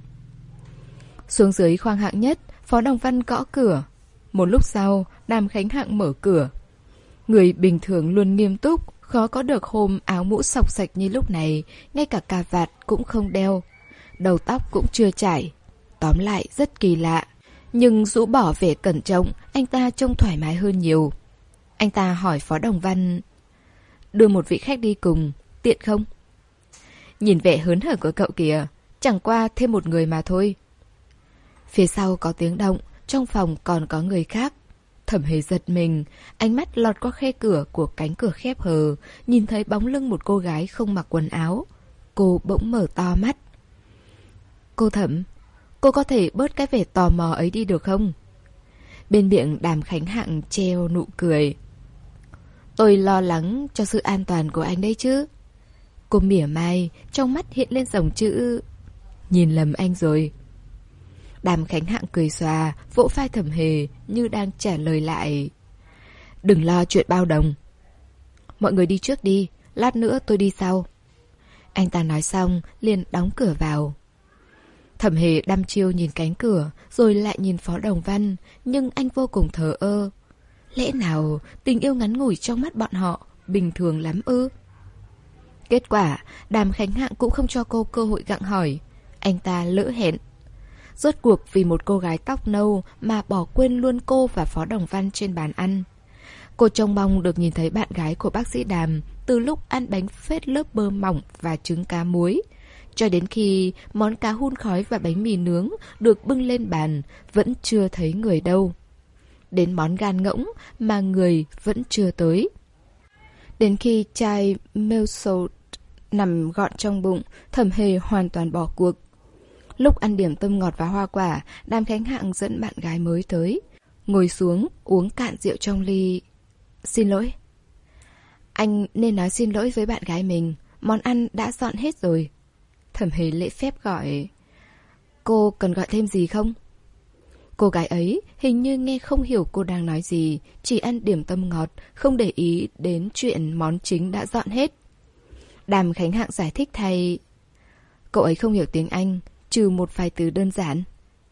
Xuống dưới khoang hạng nhất, Phó Đồng Văn gõ cửa. Một lúc sau, Đàm Khánh Hạng mở cửa. Người bình thường luôn nghiêm túc, khó có được hôm áo mũ sọc sạch như lúc này, ngay cả cà vạt cũng không đeo. Đầu tóc cũng chưa chải. Tóm lại rất kỳ lạ. Nhưng rũ bỏ vẻ cẩn trọng, anh ta trông thoải mái hơn nhiều. Anh ta hỏi Phó Đồng Văn, đưa một vị khách đi cùng, tiện không? Nhìn vẻ hớn hở của cậu kìa, chẳng qua thêm một người mà thôi. Phía sau có tiếng động, trong phòng còn có người khác. Thẩm Hề giật mình, ánh mắt lọt qua khe cửa của cánh cửa khép hờ, nhìn thấy bóng lưng một cô gái không mặc quần áo. Cô bỗng mở to mắt. Cô Thẩm, cô có thể bớt cái vẻ tò mò ấy đi được không? Bên miệng Đàm Khánh Hạng treo nụ cười. Tôi lo lắng cho sự an toàn của anh đấy chứ. Cô mỉa mai, trong mắt hiện lên dòng chữ nhìn lầm anh rồi. Đàm Khánh Hạng cười xòa, vỗ vai Thẩm Hề như đang trả lời lại. Đừng lo chuyện bao đồng. Mọi người đi trước đi, lát nữa tôi đi sau. Anh ta nói xong, liền đóng cửa vào. Thẩm Hề đăm chiêu nhìn cánh cửa, rồi lại nhìn Phó Đồng Văn, nhưng anh vô cùng thờ ơ. Lẽ nào tình yêu ngắn ngủi trong mắt bọn họ bình thường lắm ư? Kết quả, Đàm Khánh Hạng cũng không cho cô cơ hội gặng hỏi. Anh ta lỡ hẹn. Rốt cuộc vì một cô gái tóc nâu mà bỏ quên luôn cô và Phó Đồng Văn trên bàn ăn. Cô trông mong được nhìn thấy bạn gái của bác sĩ Đàm từ lúc ăn bánh phết lớp bơ mỏng và trứng cá muối, cho đến khi món cá hun khói và bánh mì nướng được bưng lên bàn, vẫn chưa thấy người đâu. Đến món gan ngỗng mà người vẫn chưa tới. Đến khi chai Meusot nằm gọn trong bụng, Thẩm Hề hoàn toàn bỏ cuộc. Lúc ăn điểm tâm ngọt và hoa quả, Đàm Khánh Hạng dẫn bạn gái mới tới. Ngồi xuống, uống cạn rượu trong ly. Xin lỗi. Anh nên nói xin lỗi với bạn gái mình. Món ăn đã dọn hết rồi. Thẩm Hề lễ phép gọi. Cô cần gọi thêm gì không? Cô gái ấy hình như nghe không hiểu cô đang nói gì, chỉ ăn điểm tâm ngọt, không để ý đến chuyện món chính đã dọn hết. Đàm Khánh Hạng giải thích thay. Cậu ấy không hiểu tiếng Anh, trừ một vài từ đơn giản.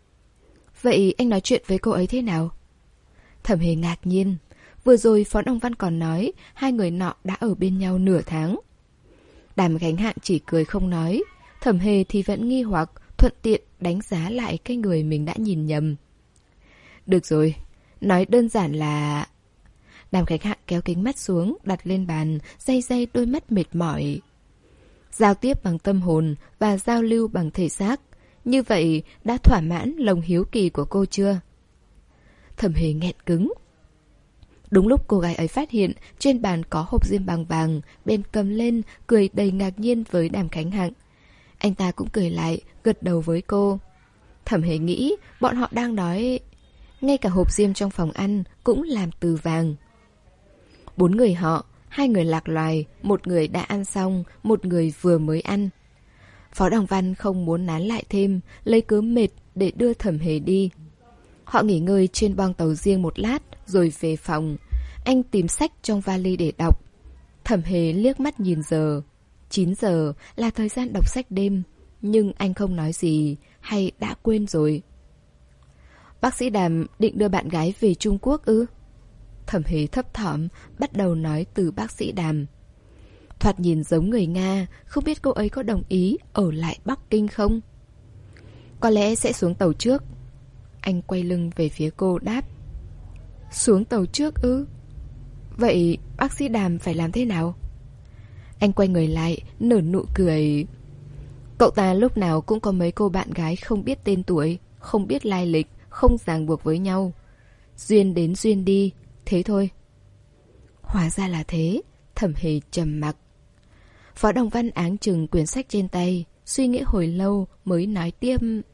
Vậy anh nói chuyện với cô ấy thế nào? Thẩm Hề ngạc nhiên. Vừa rồi Phó Đồng Văn còn nói hai người nọ đã ở bên nhau nửa tháng. Đàm Khánh Hạng chỉ cười không nói. Thẩm Hề thì vẫn nghi hoặc, thuận tiện đánh giá lại cái người mình đã nhìn nhầm. Được rồi, nói đơn giản là... Đàm Khánh Hạng kéo kính mắt xuống, đặt lên bàn, day day đôi mắt mệt mỏi. Giao tiếp bằng tâm hồn và giao lưu bằng thể xác. Như vậy đã thỏa mãn lòng hiếu kỳ của cô chưa? Thẩm Hề nghẹn cứng. Đúng lúc cô gái ấy phát hiện trên bàn có hộp diêm bằng vàng, bên cầm lên, cười đầy ngạc nhiên với Đàm Khánh Hạng. Anh ta cũng cười lại, gật đầu với cô. Thẩm Hề nghĩ bọn họ đang nói... Ngay cả hộp diêm trong phòng ăn cũng làm từ vàng. Bốn người họ, hai người lạc loài, một người đã ăn xong, một người vừa mới ăn. Phó Đồng Văn không muốn nán lại thêm, lấy cớ mệt để đưa Thẩm Hề đi. Họ nghỉ ngơi trên boong tàu riêng một lát rồi về phòng. Anh tìm sách trong vali để đọc. Thẩm Hề liếc mắt nhìn giờ. chín giờ là thời gian đọc sách đêm. Nhưng anh không nói gì, hay đã quên rồi. Bác sĩ Đàm định đưa bạn gái về Trung Quốc ư? Thẩm Hề thấp thỏm bắt đầu nói từ bác sĩ Đàm. Thoạt nhìn giống người Nga, không biết cô ấy có đồng ý ở lại Bắc Kinh không? Có lẽ sẽ xuống tàu trước. Anh quay lưng về phía cô đáp. Xuống tàu trước ư? Vậy bác sĩ Đàm phải làm thế nào? Anh quay người lại, nở nụ cười. Cậu ta lúc nào cũng có mấy cô bạn gái không biết tên tuổi, không biết lai lịch, không ràng buộc với nhau. Duyên đến duyên đi, thế thôi. Hóa ra là thế. Thẩm Hề trầm mặc. Phó Đồng Văn áng chừng quyển sách trên tay, suy nghĩ hồi lâu mới nói tiếp.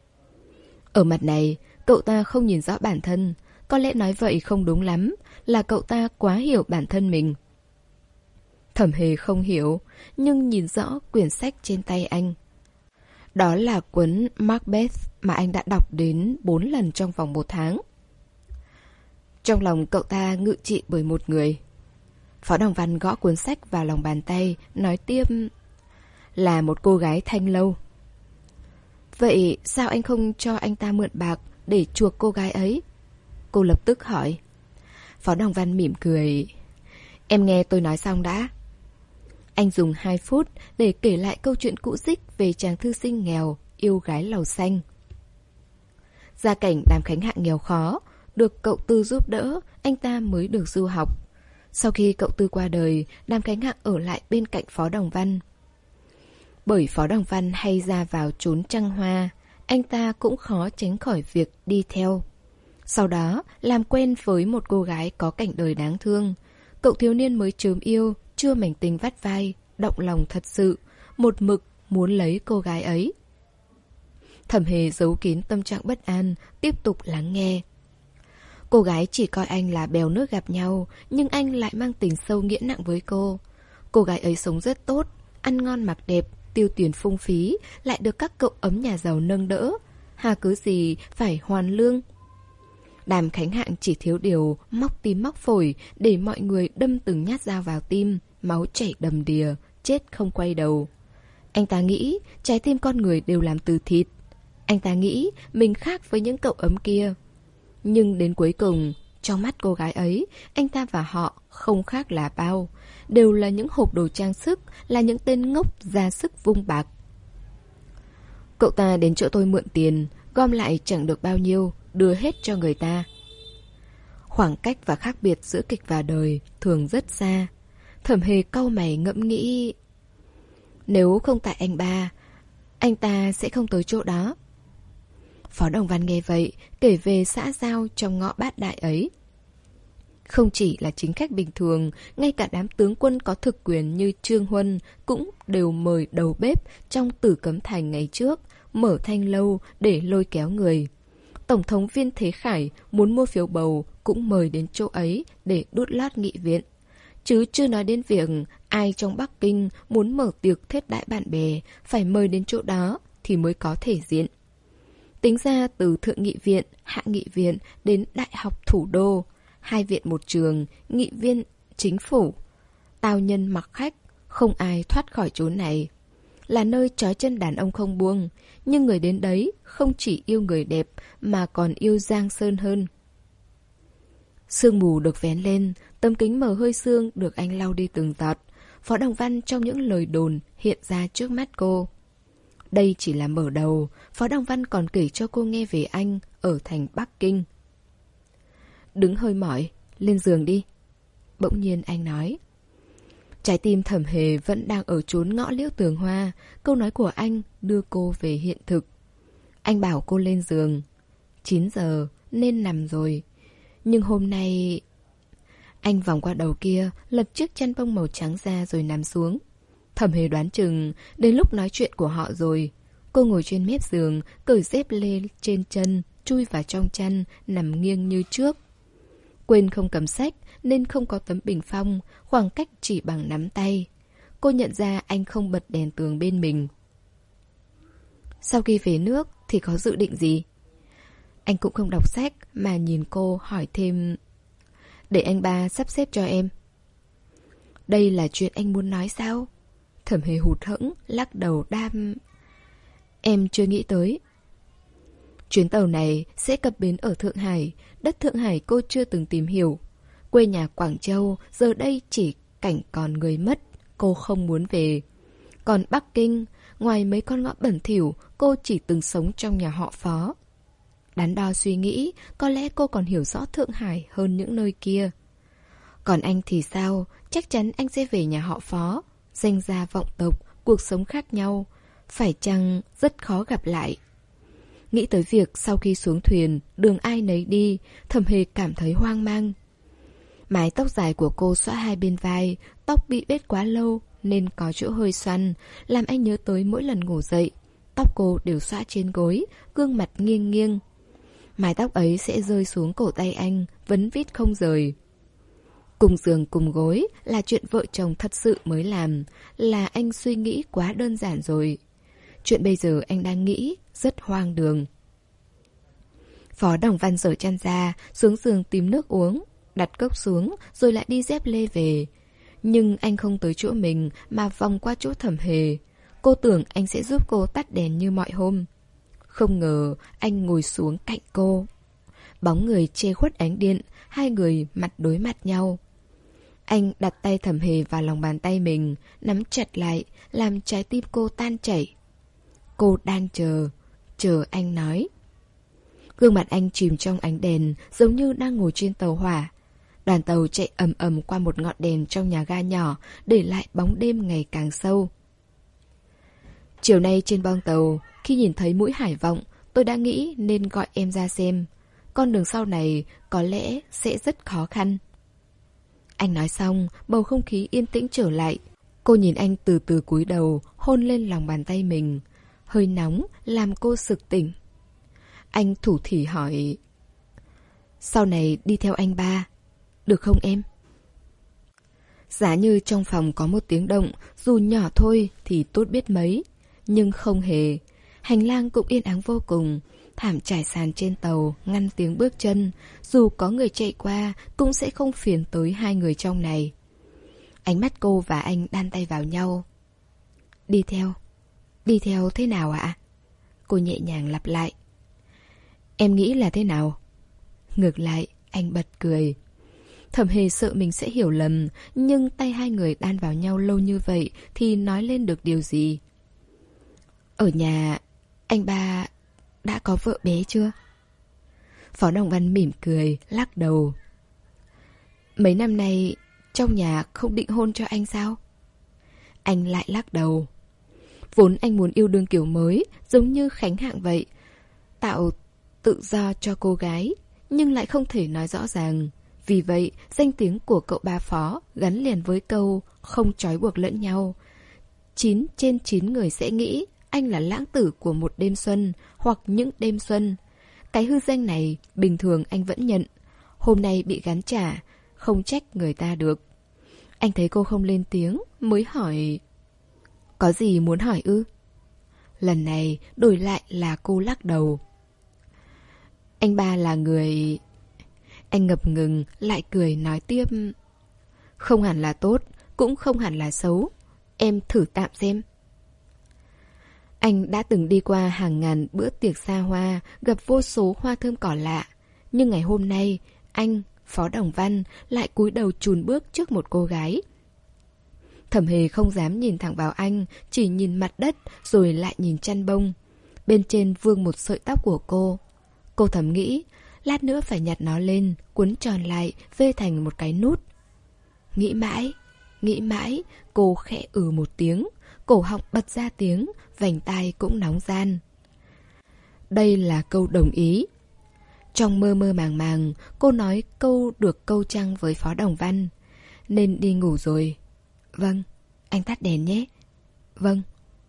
Ở mặt này, cậu ta không nhìn rõ bản thân. Có lẽ nói vậy không đúng lắm, là cậu ta quá hiểu bản thân mình. Thẩm Hề không hiểu, nhưng nhìn rõ quyển sách trên tay anh. Đó là cuốn Macbeth mà anh đã đọc đến bốn lần trong vòng một tháng. Trong lòng cậu ta ngự trị bởi một người. Phó Đồng Văn gõ cuốn sách vào lòng bàn tay, nói tiếp. Là một cô gái thanh lâu. Vậy sao anh không cho anh ta mượn bạc để chuộc cô gái ấy? Cô lập tức hỏi. Phó Đồng Văn mỉm cười. Em nghe tôi nói xong đã. Anh dùng hai phút để kể lại câu chuyện cũ dích về chàng thư sinh nghèo, yêu gái lầu xanh. Gia cảnh Đàm Khánh Hạng nghèo khó, được cậu Tư giúp đỡ, anh ta mới được du học. Sau khi cậu Tư qua đời, Đàm Khánh Hạng ở lại bên cạnh Phó Đồng Văn. Bởi Phó Đồng Văn hay ra vào trốn trăng hoa, anh ta cũng khó tránh khỏi việc đi theo. Sau đó, làm quen với một cô gái có cảnh đời đáng thương. Cậu thiếu niên mới chớm yêu, chưa mảnh tình vắt vai, động lòng thật sự, một mực muốn lấy cô gái ấy. Thẩm Hề giấu kín tâm trạng bất an, tiếp tục lắng nghe. Cô gái chỉ coi anh là bèo nước gặp nhau, nhưng anh lại mang tình sâu nghĩa nặng với cô. Cô gái ấy sống rất tốt, ăn ngon mặc đẹp, tiêu tiền phung phí, lại được các cậu ấm nhà giàu nâng đỡ. Hà cớ gì phải hoàn lương. Đàm Khánh Hạng chỉ thiếu điều móc tim móc phổi để mọi người đâm từng nhát dao vào tim, máu chảy đầm đìa, chết không quay đầu. Anh ta nghĩ trái tim con người đều làm từ thịt. Anh ta nghĩ mình khác với những cậu ấm kia. Nhưng đến cuối cùng, trong mắt cô gái ấy, anh ta và họ không khác là bao. Đều là những hộp đồ trang sức, là những tên ngốc ra sức vung bạc. Cậu ta đến chỗ tôi mượn tiền, gom lại chẳng được bao nhiêu, đưa hết cho người ta. Khoảng cách và khác biệt giữa kịch và đời thường rất xa. Thẩm Hề cau mày ngẫm nghĩ. Nếu không tại anh ba, anh ta sẽ không tới chỗ đó. Phó Đồng Văn nghe vậy, kể về xã giao trong ngõ Bát Đại ấy. Không chỉ là chính khách bình thường, ngay cả đám tướng quân có thực quyền như Trương Huân cũng đều mời đầu bếp trong Tử Cấm Thành ngày trước, mở thanh lâu để lôi kéo người. Tổng thống Viên Thế Khải muốn mua phiếu bầu cũng mời đến chỗ ấy để đút lót nghị viện. Chứ chưa nói đến việc ai trong Bắc Kinh muốn mở tiệc thết đãi bạn bè phải mời đến chỗ đó thì mới có thể diện. Tính ra từ Thượng Nghị viện, Hạ Nghị viện đến Đại học Thủ đô, hai viện một trường, nghị viên, chính phủ, tao nhân mặc khách, không ai thoát khỏi chỗ này. Là nơi trói chân đàn ông không buông, nhưng người đến đấy không chỉ yêu người đẹp mà còn yêu Giang Sơn hơn. Sương mù được vén lên, tấm kính mờ hơi sương được anh lau đi từng giọt. Phó Đồng Văn trong những lời đồn hiện ra trước mắt cô. Đây chỉ là mở đầu, Phó Đồng Văn còn kể cho cô nghe về anh ở thành Bắc Kinh. Đứng hơi mỏi, lên giường đi. Bỗng nhiên anh nói. Trái tim Thẩm Hề vẫn đang ở chốn ngõ liễu tường hoa. Câu nói của anh đưa cô về hiện thực. Anh bảo cô lên giường. chín giờ, nên nằm rồi. Nhưng hôm nay... Anh vòng qua đầu kia, lật chiếc chăn bông màu trắng ra rồi nằm xuống. Thẩm Hề đoán chừng đến lúc nói chuyện của họ rồi. Cô ngồi trên mép giường, cởi dép lê trên chân, chui vào trong chăn, nằm nghiêng như trước. Quên không cầm sách nên không có tấm bình phong, khoảng cách chỉ bằng nắm tay. Cô nhận ra anh không bật đèn tường bên mình. Sau khi về nước thì có dự định gì? Anh cũng không đọc sách mà nhìn cô hỏi thêm. Để anh ba sắp xếp cho em. Đây là chuyện anh muốn nói sao? Thẩm Hề hụt hẫng, lắc đầu đam. Em chưa nghĩ tới. Chuyến tàu này sẽ cập bến ở Thượng Hải. Đất Thượng Hải cô chưa từng tìm hiểu. Quê nhà Quảng Châu giờ đây chỉ cảnh còn người mất. Cô không muốn về. Còn Bắc Kinh, ngoài mấy con ngõ bẩn thỉu, cô chỉ từng sống trong nhà họ Phó. Đắn đo suy nghĩ, có lẽ cô còn hiểu rõ Thượng Hải hơn những nơi kia. Còn anh thì sao? Chắc chắn anh sẽ về nhà họ Phó. Danh gia vọng tộc, cuộc sống khác nhau. Phải chăng rất khó gặp lại? Nghĩ tới việc sau khi xuống thuyền, đường ai nấy đi, Thẩm Hề cảm thấy hoang mang. Mái tóc dài của cô xõa hai bên vai, tóc bị bết quá lâu nên có chỗ hơi xoăn, làm anh nhớ tới mỗi lần ngủ dậy. Tóc cô đều xõa trên gối, gương mặt nghiêng nghiêng. Mái tóc ấy sẽ rơi xuống cổ tay anh, vấn vít không rời. Cùng giường cùng gối là chuyện vợ chồng thật sự mới làm, là anh suy nghĩ quá đơn giản rồi. Chuyện bây giờ anh đang nghĩ rất hoang đường. Phó Đồng Văn giở chăn ra, xuống giường tìm nước uống, đặt cốc xuống rồi lại đi dép lê về. Nhưng anh không tới chỗ mình mà vòng qua chỗ Thẩm Hề. Cô tưởng anh sẽ giúp cô tắt đèn như mọi hôm. Không ngờ anh ngồi xuống cạnh cô. Bóng người che khuất ánh điện, hai người mặt đối mặt nhau. Anh đặt tay Thẩm Hề vào lòng bàn tay mình, nắm chặt lại, làm trái tim cô tan chảy. Cô đang chờ, chờ anh nói. Gương mặt anh chìm trong ánh đèn, giống như đang ngồi trên tàu hỏa. Đoàn tàu chạy ầm ầm qua một ngọn đèn trong nhà ga nhỏ, để lại bóng đêm ngày càng sâu. Chiều nay trên boong tàu, khi nhìn thấy mũi Hải Vọng, tôi đã nghĩ nên gọi em ra xem. Con đường sau này có lẽ sẽ rất khó khăn. Anh nói xong, bầu không khí yên tĩnh trở lại. Cô nhìn anh từ từ cúi đầu, hôn lên lòng bàn tay mình. Hơi nóng, làm cô sực tỉnh. Anh thủ thỉ hỏi. Sau này đi theo anh ba, được không em? Giá như trong phòng có một tiếng động, dù nhỏ thôi thì tốt biết mấy. Nhưng không hề. Hành lang cũng yên ắng vô cùng. Thảm trải sàn trên tàu ngăn tiếng bước chân. Dù có người chạy qua cũng sẽ không phiền tới hai người trong này. Ánh mắt cô và anh đan tay vào nhau. Đi theo. Đi theo thế nào ạ? Cô nhẹ nhàng lặp lại. Em nghĩ là thế nào? Ngược lại, anh bật cười. Thẩm Hề sợ mình sẽ hiểu lầm, nhưng tay hai người đan vào nhau lâu như vậy thì nói lên được điều gì? Ở nhà, anh ba đã có vợ bé chưa? Phó Đồng Văn mỉm cười, lắc đầu. Mấy năm nay, trong nhà không định hôn cho anh sao? Anh lại lắc đầu. Vốn anh muốn yêu đương kiểu mới, giống như Khánh Hạng vậy. Tạo tự do cho cô gái, nhưng lại không thể nói rõ ràng. Vì vậy, danh tiếng của cậu ba Phó gắn liền với câu không trói buộc lẫn nhau. Chín trên chín người sẽ nghĩ anh là lãng tử của một đêm xuân hoặc những đêm xuân. Cái hư danh này bình thường anh vẫn nhận. Hôm nay bị gắn trả, không trách người ta được. Anh thấy cô không lên tiếng, mới hỏi. Có gì muốn hỏi ư? Lần này đổi lại là cô lắc đầu. Anh ba là người... Anh ngập ngừng, lại cười nói tiếp. Không hẳn là tốt, cũng không hẳn là xấu. Em thử tạm xem. Anh đã từng đi qua hàng ngàn bữa tiệc xa hoa, gặp vô số hoa thơm cỏ lạ. Nhưng ngày hôm nay, anh, Phó Đồng Văn, lại cúi đầu chùn bước trước một cô gái. Thẩm Hề không dám nhìn thẳng vào anh, chỉ nhìn mặt đất rồi lại nhìn chăn bông. Bên trên vương một sợi tóc của cô. Cô thầm nghĩ, lát nữa phải nhặt nó lên, cuốn tròn lại, vê thành một cái nút. Nghĩ mãi, nghĩ mãi, cô khẽ ừ một tiếng, cổ họng bật ra tiếng, vành tai cũng nóng ran. Đây là câu đồng ý. Trong mơ mơ màng màng, cô nói câu được câu trăng với Phó Đồng Văn. Nên đi ngủ rồi. Vâng, anh tắt đèn nhé. Vâng.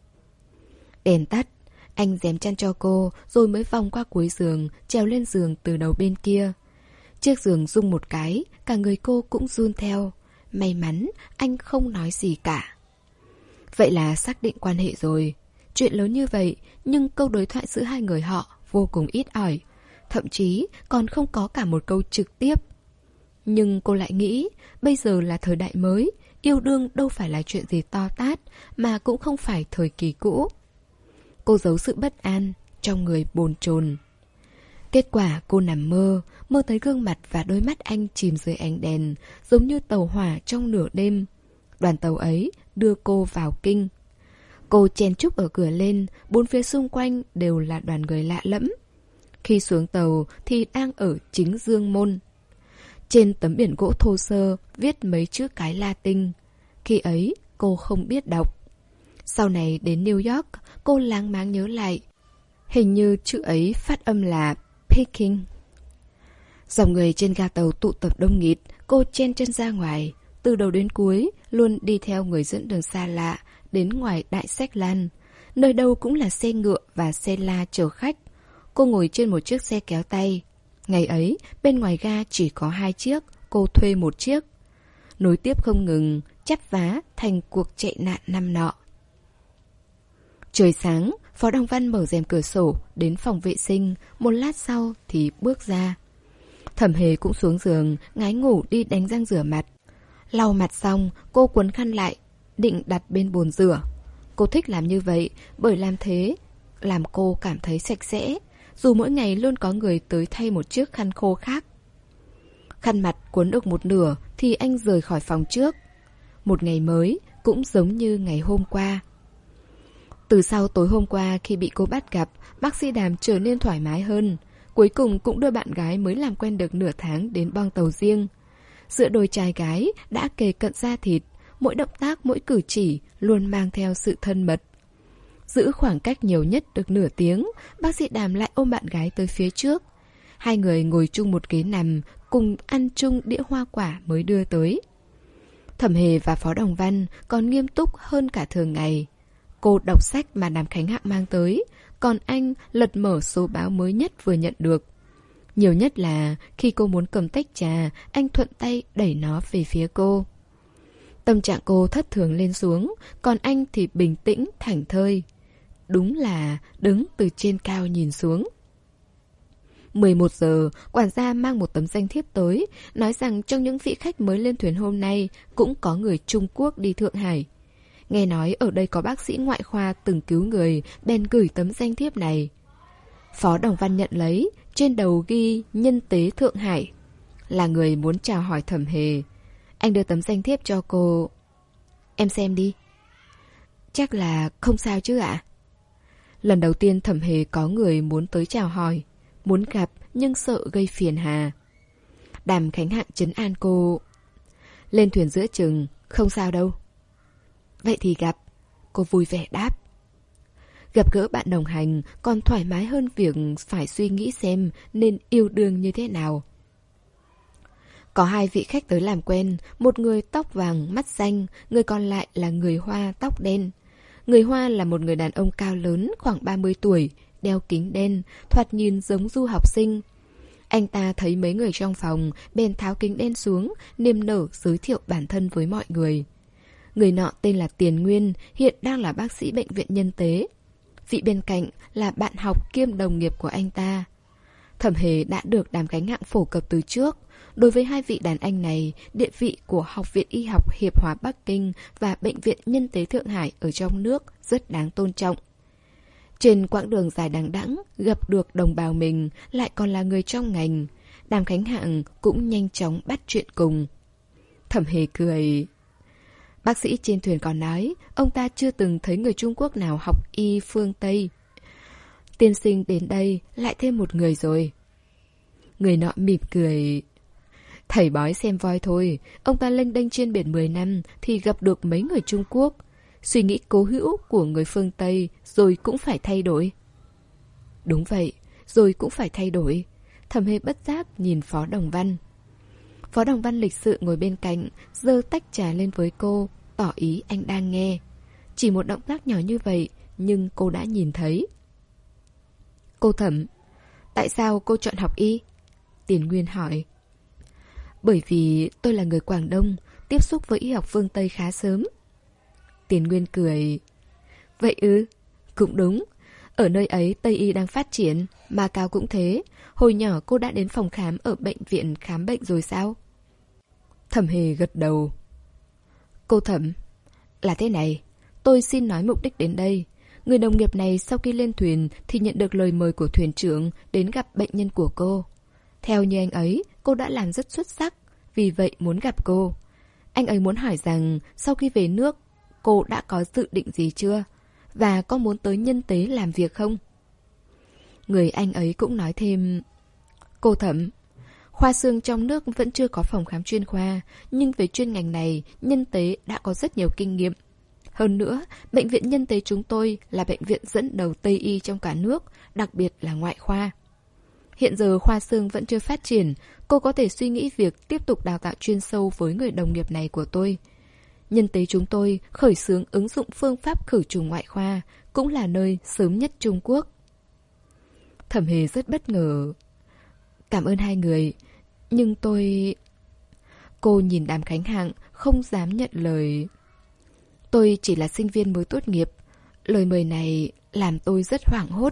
Đèn tắt, anh rém chăn cho cô rồi mới vòng qua cuối giường, trèo lên giường từ đầu bên kia. Chiếc giường rung một cái, cả người cô cũng run theo. May mắn anh không nói gì cả. Vậy là xác định quan hệ rồi. Chuyện lớn như vậy, nhưng câu đối thoại giữa hai người họ vô cùng ít ỏi. Thậm chí còn không có cả một câu trực tiếp. Nhưng cô lại nghĩ, bây giờ là thời đại mới, yêu đương đâu phải là chuyện gì to tát, mà cũng không phải thời kỳ cũ. Cô giấu sự bất an, trong người bồn chồn. Kết quả cô nằm mơ, mơ thấy gương mặt và đôi mắt anh chìm dưới ánh đèn, giống như tàu hỏa trong nửa đêm. Đoàn tàu ấy đưa cô vào kinh. Cô chen chúc ở cửa lên, bốn phía xung quanh đều là đoàn người lạ lẫm. Khi xuống tàu thì đang ở chính Dương Môn. Trên tấm biển gỗ thô sơ viết mấy chữ cái Latin. Khi ấy cô không biết đọc. Sau này đến New York, cô láng máng nhớ lại. Hình như chữ ấy phát âm là Peking. Dòng người trên ga tàu tụ tập đông nghịt, cô chen chân ra ngoài. Từ đầu đến cuối, luôn đi theo người dẫn đường xa lạ, đến ngoài Đại Sách Lan. Nơi đâu cũng là xe ngựa và xe la chở khách. Cô ngồi trên một chiếc xe kéo tay. Ngày ấy, bên ngoài ga chỉ có hai chiếc, cô thuê một chiếc. Nối tiếp không ngừng, chắp vá thành cuộc chạy nạn năm nọ. Trời sáng, Phó Đồng Văn mở rèm cửa sổ, đến phòng vệ sinh, một lát sau thì bước ra. Thẩm Hề cũng xuống giường, ngái ngủ đi đánh răng rửa mặt. Lau mặt xong, cô quấn khăn lại, định đặt bên bồn rửa. Cô thích làm như vậy, bởi làm thế làm cô cảm thấy sạch sẽ, dù mỗi ngày luôn có người tới thay một chiếc khăn khô khác. Khăn mặt cuốn được một nửa thì anh rời khỏi phòng trước. Một ngày mới, cũng giống như ngày hôm qua. Từ sau tối hôm qua khi bị cô bắt gặp, bác sĩ Đàm trở nên thoải mái hơn. Cuối cùng cũng đưa bạn gái mới làm quen được nửa tháng đến boong tàu riêng. Giữa đôi trai gái đã kề cận da thịt, mỗi động tác mỗi cử chỉ luôn mang theo sự thân mật. Giữ khoảng cách nhiều nhất được nửa tiếng, bác sĩ Đàm lại ôm bạn gái tới phía trước. Hai người ngồi chung một ghế nằm, cùng ăn chung đĩa hoa quả mới đưa tới. Thẩm Hề và Phó Đồng Văn còn nghiêm túc hơn cả thường ngày. Cô đọc sách mà Đàm Khánh Hạng mang tới, còn anh lật mở số báo mới nhất vừa nhận được. Nhiều nhất là khi cô muốn cầm tách trà, anh thuận tay đẩy nó về phía cô. Tâm trạng cô thất thường lên xuống, còn anh thì bình tĩnh, thảnh thơi. Đúng là đứng từ trên cao nhìn xuống. mười một giờ, quản gia mang một tấm danh thiếp tới, nói rằng trong những vị khách mới lên thuyền hôm nay cũng có người Trung Quốc đi Thượng Hải. Nghe nói ở đây có bác sĩ ngoại khoa từng cứu người, bèn gửi tấm danh thiếp này. Phó Đồng Văn nhận lấy, trên đầu ghi nhân tế Thượng Hải. Là người muốn chào hỏi Thẩm Hề. Anh đưa tấm danh thiếp cho cô. Em xem đi. Chắc là không sao chứ ạ? Lần đầu tiên Thẩm Hề có người muốn tới chào hỏi, muốn gặp nhưng sợ gây phiền hà. Đàm Khánh Hạng trấn an cô. Lên thuyền giữa chừng, không sao đâu. Vậy thì gặp. Cô vui vẻ đáp. Gặp gỡ bạn đồng hành còn thoải mái hơn việc phải suy nghĩ xem nên yêu đương như thế nào. Có hai vị khách tới làm quen, một người tóc vàng, mắt xanh, người còn lại là người Hoa tóc đen. Người Hoa là một người đàn ông cao lớn, khoảng ba mươi tuổi, đeo kính đen, thoạt nhìn giống du học sinh. Anh ta thấy mấy người trong phòng, bèn tháo kính đen xuống, niềm nở giới thiệu bản thân với mọi người. Người nọ tên là Tiền Nguyên, hiện đang là bác sĩ bệnh viện Nhân Tế. Vị bên cạnh là bạn học kiêm đồng nghiệp của anh ta. Thẩm Hề đã được Đàm Khánh Hạng phổ cập từ trước. Đối với hai vị đàn anh này, địa vị của Học viện Y học Hiệp hòa Bắc Kinh và Bệnh viện Nhân tế Thượng Hải ở trong nước rất đáng tôn trọng. Trên quãng đường dài đằng đẵng, gặp được đồng bào mình lại còn là người trong ngành. Đàm Khánh Hạng cũng nhanh chóng bắt chuyện cùng. Thẩm Hề cười. Bác sĩ trên thuyền còn nói, ông ta chưa từng thấy người Trung Quốc nào học y phương Tây. Tiên sinh đến đây lại thêm một người rồi. Người nọ mỉm cười. Thầy bói xem voi thôi, ông ta lênh đênh trên biển mười năm thì gặp được mấy người Trung Quốc. Suy nghĩ cố hữu của người phương Tây rồi cũng phải thay đổi. Đúng vậy, rồi cũng phải thay đổi. Thẩm Hề bất giác nhìn Phó Đồng Văn. Phó Đồng Văn lịch sự ngồi bên cạnh, giơ tách trà lên với cô, tỏ ý anh đang nghe. Chỉ một động tác nhỏ như vậy, nhưng cô đã nhìn thấy. Cô Thẩm, tại sao cô chọn học y? Tiền Nguyên hỏi. Bởi vì tôi là người Quảng Đông, tiếp xúc với y học phương Tây khá sớm. Tiền Nguyên cười. Vậy ư? Cũng đúng. Ở nơi ấy Tây y đang phát triển, mà Cao cũng thế. Hồi nhỏ cô đã đến phòng khám ở bệnh viện khám bệnh rồi sao? Thẩm Hề gật đầu. Cô Thẩm, là thế này, tôi xin nói mục đích đến đây. Người đồng nghiệp này sau khi lên thuyền thì nhận được lời mời của thuyền trưởng đến gặp bệnh nhân của cô. Theo như anh ấy, cô đã làm rất xuất sắc, vì vậy muốn gặp cô. Anh ấy muốn hỏi rằng sau khi về nước, cô đã có dự định gì chưa? Và có muốn tới nhân tế làm việc không? Người anh ấy cũng nói thêm. Cô Thẩm, khoa xương trong nước vẫn chưa có phòng khám chuyên khoa, nhưng về chuyên ngành này, nhân tế đã có rất nhiều kinh nghiệm. Hơn nữa, bệnh viện nhân tế chúng tôi là bệnh viện dẫn đầu Tây y trong cả nước, đặc biệt là ngoại khoa. Hiện giờ khoa xương vẫn chưa phát triển, cô có thể suy nghĩ việc tiếp tục đào tạo chuyên sâu với người đồng nghiệp này của tôi. Nhân tế chúng tôi khởi xướng ứng dụng phương pháp khử trùng ngoại khoa, cũng là nơi sớm nhất Trung Quốc. Thẩm Hề rất bất ngờ. Cảm ơn hai người, nhưng tôi... Cô nhìn Đàm Khánh Hạng, không dám nhận lời. Tôi chỉ là sinh viên mới tốt nghiệp. Lời mời này làm tôi rất hoảng hốt.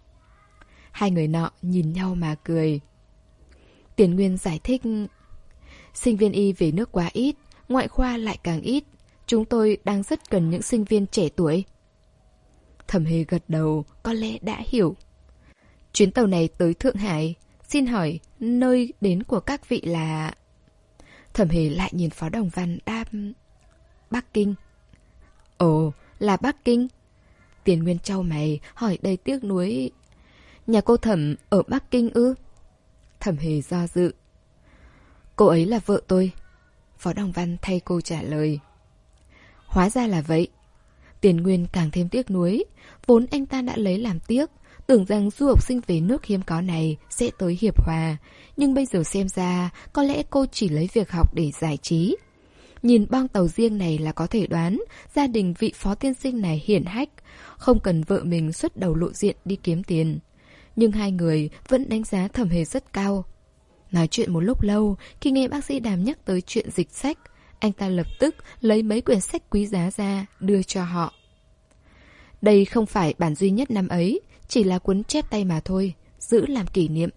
Hai người nọ nhìn nhau mà cười. Tiền Nguyên giải thích. Sinh viên y về nước quá ít, ngoại khoa lại càng ít. Chúng tôi đang rất cần những sinh viên trẻ tuổi. Thẩm Hề gật đầu, có lẽ đã hiểu. Chuyến tàu này tới Thượng Hải. Xin hỏi, nơi đến của các vị là... Thẩm Hề lại nhìn Phó Đồng Văn đáp. Bắc Kinh. Ồ, là Bắc Kinh. Tiền Nguyên chau mày, hỏi đầy tiếc nuối. Nhà cô Thẩm ở Bắc Kinh ư? Thẩm Hề do dự. Cô ấy là vợ tôi. Phó Đồng Văn thay cô trả lời. Hóa ra là vậy. Tiền Nguyên càng thêm tiếc nuối. Vốn anh ta đã lấy làm tiếc, tưởng rằng du học sinh về nước hiếm có này sẽ tới hiệp hòa. Nhưng bây giờ xem ra, có lẽ cô chỉ lấy việc học để giải trí. Nhìn bong tàu riêng này là có thể đoán gia đình vị phó tiên sinh này hiển hách, không cần vợ mình xuất đầu lộ diện đi kiếm tiền. Nhưng hai người vẫn đánh giá Thẩm Hề rất cao. Nói chuyện một lúc lâu, khi nghe bác sĩ Đàm nhắc tới chuyện dịch sách, anh ta lập tức lấy mấy quyển sách quý giá ra đưa cho họ. Đây không phải bản duy nhất năm ấy, chỉ là cuốn chép tay mà thôi, giữ làm kỷ niệm.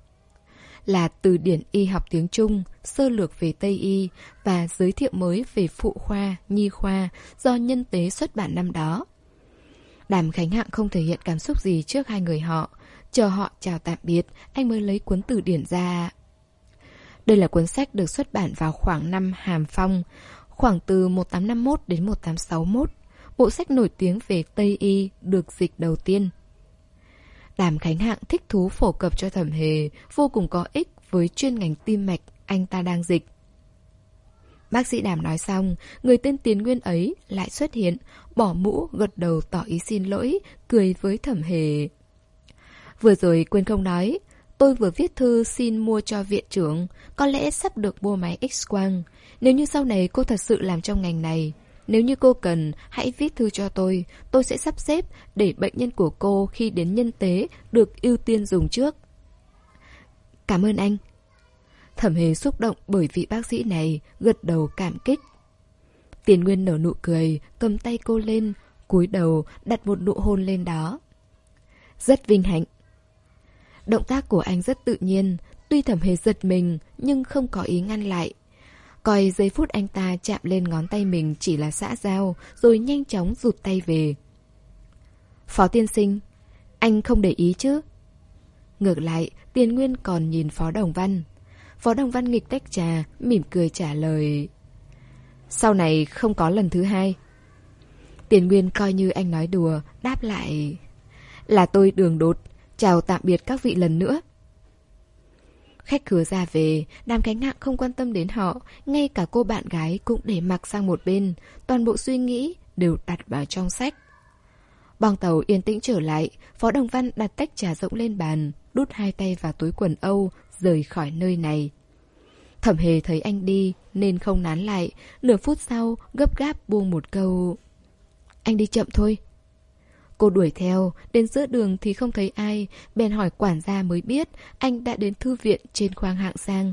Là từ điển y học tiếng Trung, sơ lược về Tây y và giới thiệu mới về phụ khoa, nhi khoa do nhân tế xuất bản năm đó. Đàm Khánh Hạng không thể hiện cảm xúc gì trước hai người họ. Chờ họ chào tạm biệt, anh mới lấy cuốn từ điển ra. Đây là cuốn sách được xuất bản vào khoảng năm Hàm Phong, khoảng từ một nghìn tám trăm năm mươi mốt đến một nghìn tám trăm sáu mươi mốt. Bộ sách nổi tiếng về Tây y được dịch đầu tiên. Đàm Khánh Hạng thích thú phổ cập cho Thẩm Hề, vô cùng có ích với chuyên ngành tim mạch anh ta đang dịch. Bác sĩ Đàm nói xong, người tên Tiền Nguyên ấy lại xuất hiện, bỏ mũ, gật đầu tỏ ý xin lỗi, cười với Thẩm Hề. Vừa rồi quên không nói, tôi vừa viết thư xin mua cho viện trưởng, có lẽ sắp được mua máy X-quang. Nếu như sau này cô thật sự làm trong ngành này, nếu như cô cần, hãy viết thư cho tôi, tôi sẽ sắp xếp để bệnh nhân của cô khi đến nhân tế được ưu tiên dùng trước. Cảm ơn anh. Thẩm Hề xúc động bởi vị bác sĩ này, gật đầu cảm kích. Tiền Nguyên nở nụ cười, cầm tay cô lên, cúi đầu đặt một nụ hôn lên đó. Rất vinh hạnh. Động tác của anh rất tự nhiên, tuy Thẩm Hề giật mình nhưng không có ý ngăn lại. Coi giây phút anh ta chạm lên ngón tay mình chỉ là xã giao, rồi nhanh chóng rụt tay về. Phó tiên sinh, anh không để ý chứ? Ngược lại, Tiền Nguyên còn nhìn Phó Đồng Văn. Phó Đồng Văn nghịch tách trà, mỉm cười trả lời. Sau này không có lần thứ hai. Tiền Nguyên coi như anh nói đùa, đáp lại. Là tôi đường đột, chào tạm biệt các vị lần nữa. Khách khứa ra về, Đàm Khánh Hạng không quan tâm đến họ, ngay cả cô bạn gái cũng để mặc sang một bên, toàn bộ suy nghĩ đều đặt vào trong sách. Bong tàu yên tĩnh trở lại, Phó Đồng Văn đặt tách trà rỗng lên bàn, đút hai tay vào túi quần âu, rời khỏi nơi này. Thẩm Hề thấy anh đi nên không nán lại, nửa phút sau gấp gáp buông một câu: Anh đi chậm thôi. Cô đuổi theo, đến giữa đường thì không thấy ai, bèn hỏi quản gia mới biết anh đã đến thư viện trên khoang hạng sang.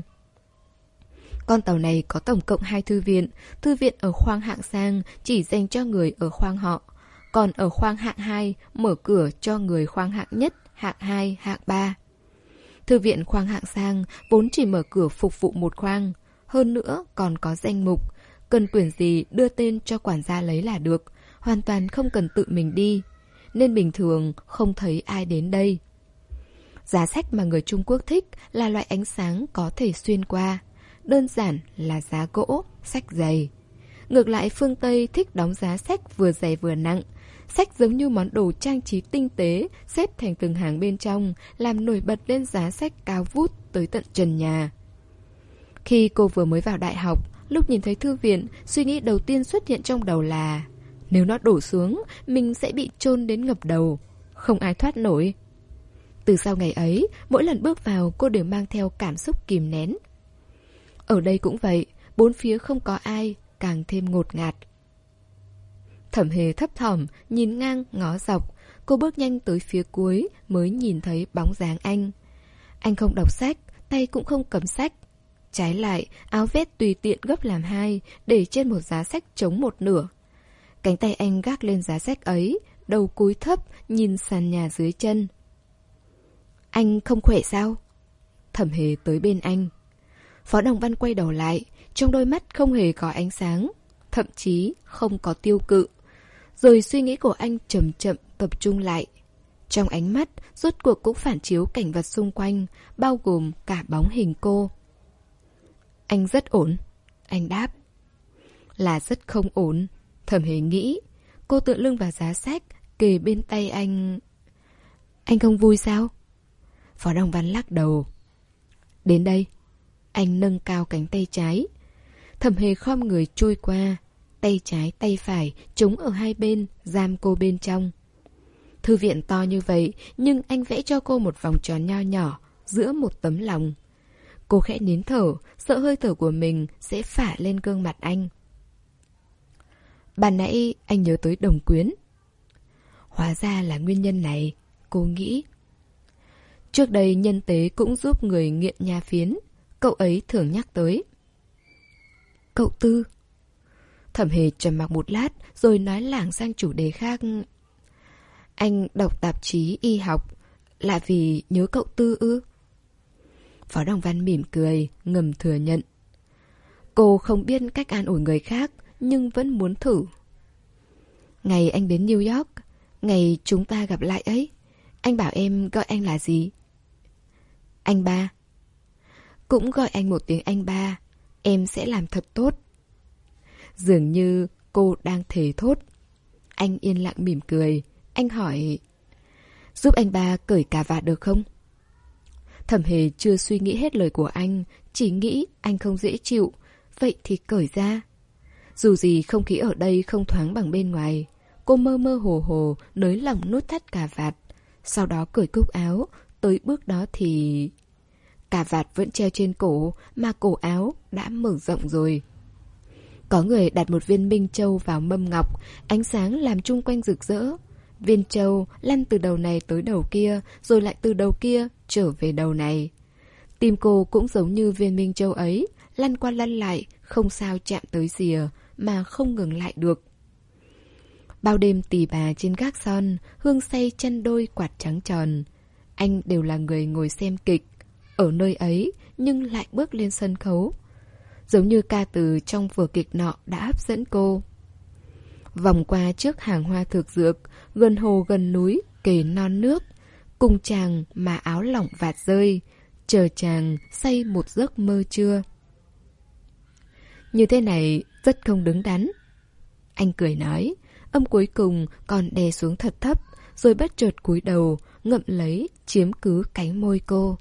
Con tàu này có tổng cộng hai thư viện, thư viện ở khoang hạng sang chỉ dành cho người ở khoang họ, còn ở khoang hạng hai mở cửa cho người khoang hạng nhất, hạng hai, hạng ba. Thư viện khoang hạng sang vốn chỉ mở cửa phục vụ một khoang, hơn nữa còn có danh mục, cần quyển gì đưa tên cho quản gia lấy là được, hoàn toàn không cần tự mình đi, nên bình thường không thấy ai đến đây. Giá sách mà người Trung Quốc thích là loại ánh sáng có thể xuyên qua, đơn giản là giá gỗ, sách dày. Ngược lại phương Tây thích đóng giá sách vừa dày vừa nặng, sách giống như món đồ trang trí tinh tế, xếp thành từng hàng bên trong, làm nổi bật lên giá sách cao vút tới tận trần nhà. Khi cô vừa mới vào đại học, lúc nhìn thấy thư viện, suy nghĩ đầu tiên xuất hiện trong đầu là nếu nó đổ xuống, mình sẽ bị chôn đến ngập đầu, không ai thoát nổi. Từ sau ngày ấy, mỗi lần bước vào cô đều mang theo cảm xúc kìm nén. Ở đây cũng vậy, bốn phía không có ai, càng thêm ngột ngạt. Thẩm Hề thấp thỏm, nhìn ngang ngó dọc, cô bước nhanh tới phía cuối mới nhìn thấy bóng dáng anh. Anh không đọc sách, tay cũng không cầm sách. Trái lại, áo vest tùy tiện gấp làm hai, để trên một giá sách trống một nửa. Cánh tay anh gác lên giá sách ấy, đầu cúi thấp, nhìn sàn nhà dưới chân. Anh không khỏe sao? Thẩm Hề tới bên anh. Phó Đồng Văn quay đầu lại, trong đôi mắt không hề có ánh sáng, thậm chí không có tiêu cự. Rồi suy nghĩ của anh chậm chậm tập trung lại. Trong ánh mắt, rốt cuộc cũng phản chiếu cảnh vật xung quanh, bao gồm cả bóng hình cô. Anh rất ổn, anh đáp. Là rất không ổn, Thẩm Hề nghĩ. Cô tựa lưng vào giá sách, kề bên tay anh. Anh không vui sao? Phó Đồng Văn lắc đầu. Đến đây. Anh nâng cao cánh tay trái. Thẩm Hề khom người chui qua, tay trái tay phải chống ở hai bên, giam cô bên trong. Thư viện to như vậy, nhưng anh vẽ cho cô một vòng tròn nho nhỏ giữa một tấm lòng. Cô khẽ nín thở, sợ hơi thở của mình sẽ phả lên gương mặt anh. Ban nãy anh nhớ tới Đồng Quyến. Hóa ra là nguyên nhân này, cô nghĩ. Trước đây nhân tế cũng giúp người nghiện nha phiến, cậu ấy thường nhắc tới. Cậu Tư. Thẩm Hề trầm mặc một lát rồi nói lảng sang chủ đề khác. Anh đọc tạp chí y học là vì nhớ cậu Tư ư? Phó Đồng Văn mỉm cười, ngầm thừa nhận. Cô không biết cách an ủi người khác, nhưng vẫn muốn thử. Ngày anh đến New York, ngày chúng ta gặp lại ấy, anh bảo em gọi anh là gì? Anh ba. Cũng gọi anh một tiếng anh ba, em sẽ làm thật tốt. Dường như cô đang thề thốt. Anh yên lặng mỉm cười. Anh hỏi, giúp anh ba cởi cà vạt được không? Thẩm Hề chưa suy nghĩ hết lời của anh, chỉ nghĩ anh không dễ chịu. Vậy thì cởi ra. Dù gì không khí ở đây không thoáng bằng bên ngoài. Cô mơ mơ hồ hồ nới lỏng nút thắt cà vạt, sau đó cởi cúc áo. Tới bước đó thì cà vạt vẫn treo trên cổ, mà cổ áo đã mở rộng rồi. Có người đặt một viên minh châu vào mâm ngọc, ánh sáng làm chung quanh rực rỡ. Viên châu lăn từ đầu này tới đầu kia, rồi lại từ đầu kia trở về đầu này. Tim cô cũng giống như viên minh châu ấy, lăn qua lăn lại, không sao chạm tới rìa, mà không ngừng lại được. Bao đêm tì bà trên gác son, hương say chăn đôi quạt trắng tròn. Anh đều là người ngồi xem kịch, ở nơi ấy nhưng lại bước lên sân khấu. Giống như ca từ trong vở kịch nọ đã hấp dẫn cô. Vòng qua trước hàng hoa thực dược, gần hồ gần núi, kề non nước. Cùng chàng mà áo lỏng vạt rơi, chờ chàng say một giấc mơ trưa. Như thế này rất không đứng đắn. Anh cười nói, âm cuối cùng còn đè xuống thật thấp, rồi bất chợt cúi đầu, ngậm lấy, chiếm cứ cánh môi cô.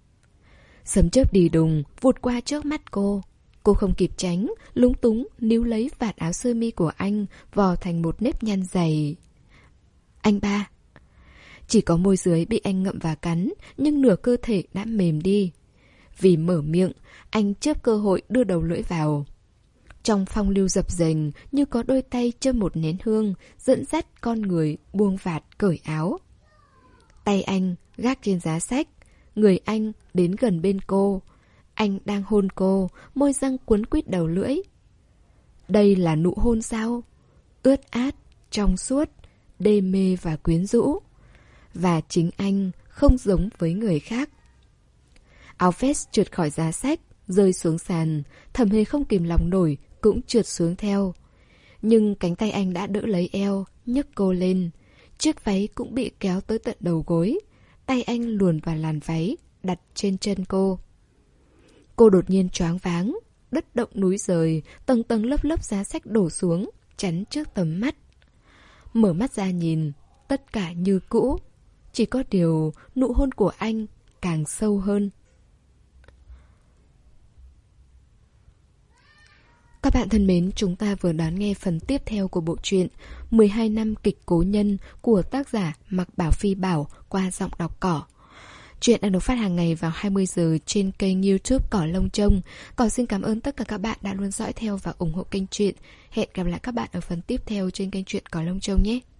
Sấm chớp đì đùng vụt qua trước mắt cô. Cô không kịp tránh, lúng túng níu lấy vạt áo sơ mi của anh, vò thành một nếp nhăn dày. Anh ba. Chỉ có môi dưới bị anh ngậm và cắn, nhưng nửa cơ thể đã mềm đi. Vì mở miệng, anh chớp cơ hội đưa đầu lưỡi vào. Trong phong lưu dập dềnh như có đôi tay châm một nén hương, dẫn dắt con người buông vạt cởi áo. Tay anh gác trên giá sách, người anh đến gần bên cô. Anh đang hôn cô, môi răng cuốn quýt đầu lưỡi. Đây là nụ hôn sao? Ướt át, trong suốt, đê mê và quyến rũ. Và chính anh không giống với người khác. Áo vest trượt khỏi giá sách, rơi xuống sàn. Thẩm Hề không kìm lòng nổi, cũng trượt xuống theo. Nhưng cánh tay anh đã đỡ lấy eo, nhấc cô lên. Chiếc váy cũng bị kéo tới tận đầu gối. Tay anh luồn vào làn váy, đặt trên chân cô. Cô đột nhiên choáng váng. Đất động núi rời, tầng tầng lớp lớp giá sách đổ xuống, chắn trước tầm mắt. Mở mắt ra nhìn, tất cả như cũ. Chỉ có điều nụ hôn của anh càng sâu hơn. Các bạn thân mến, chúng ta vừa đón nghe phần tiếp theo của bộ truyện mười hai năm kịch cố nhân của tác giả Mạc Bảo Phi Bảo qua giọng đọc Cỏ. Chuyện đang được phát hàng ngày vào hai mươi giờ trên kênh YouTube Cỏ Lông Trông. Cỏ xin cảm ơn tất cả các bạn đã luôn dõi theo và ủng hộ kênh truyện. Hẹn gặp lại các bạn ở phần tiếp theo trên kênh truyện Cỏ Lông Trông nhé.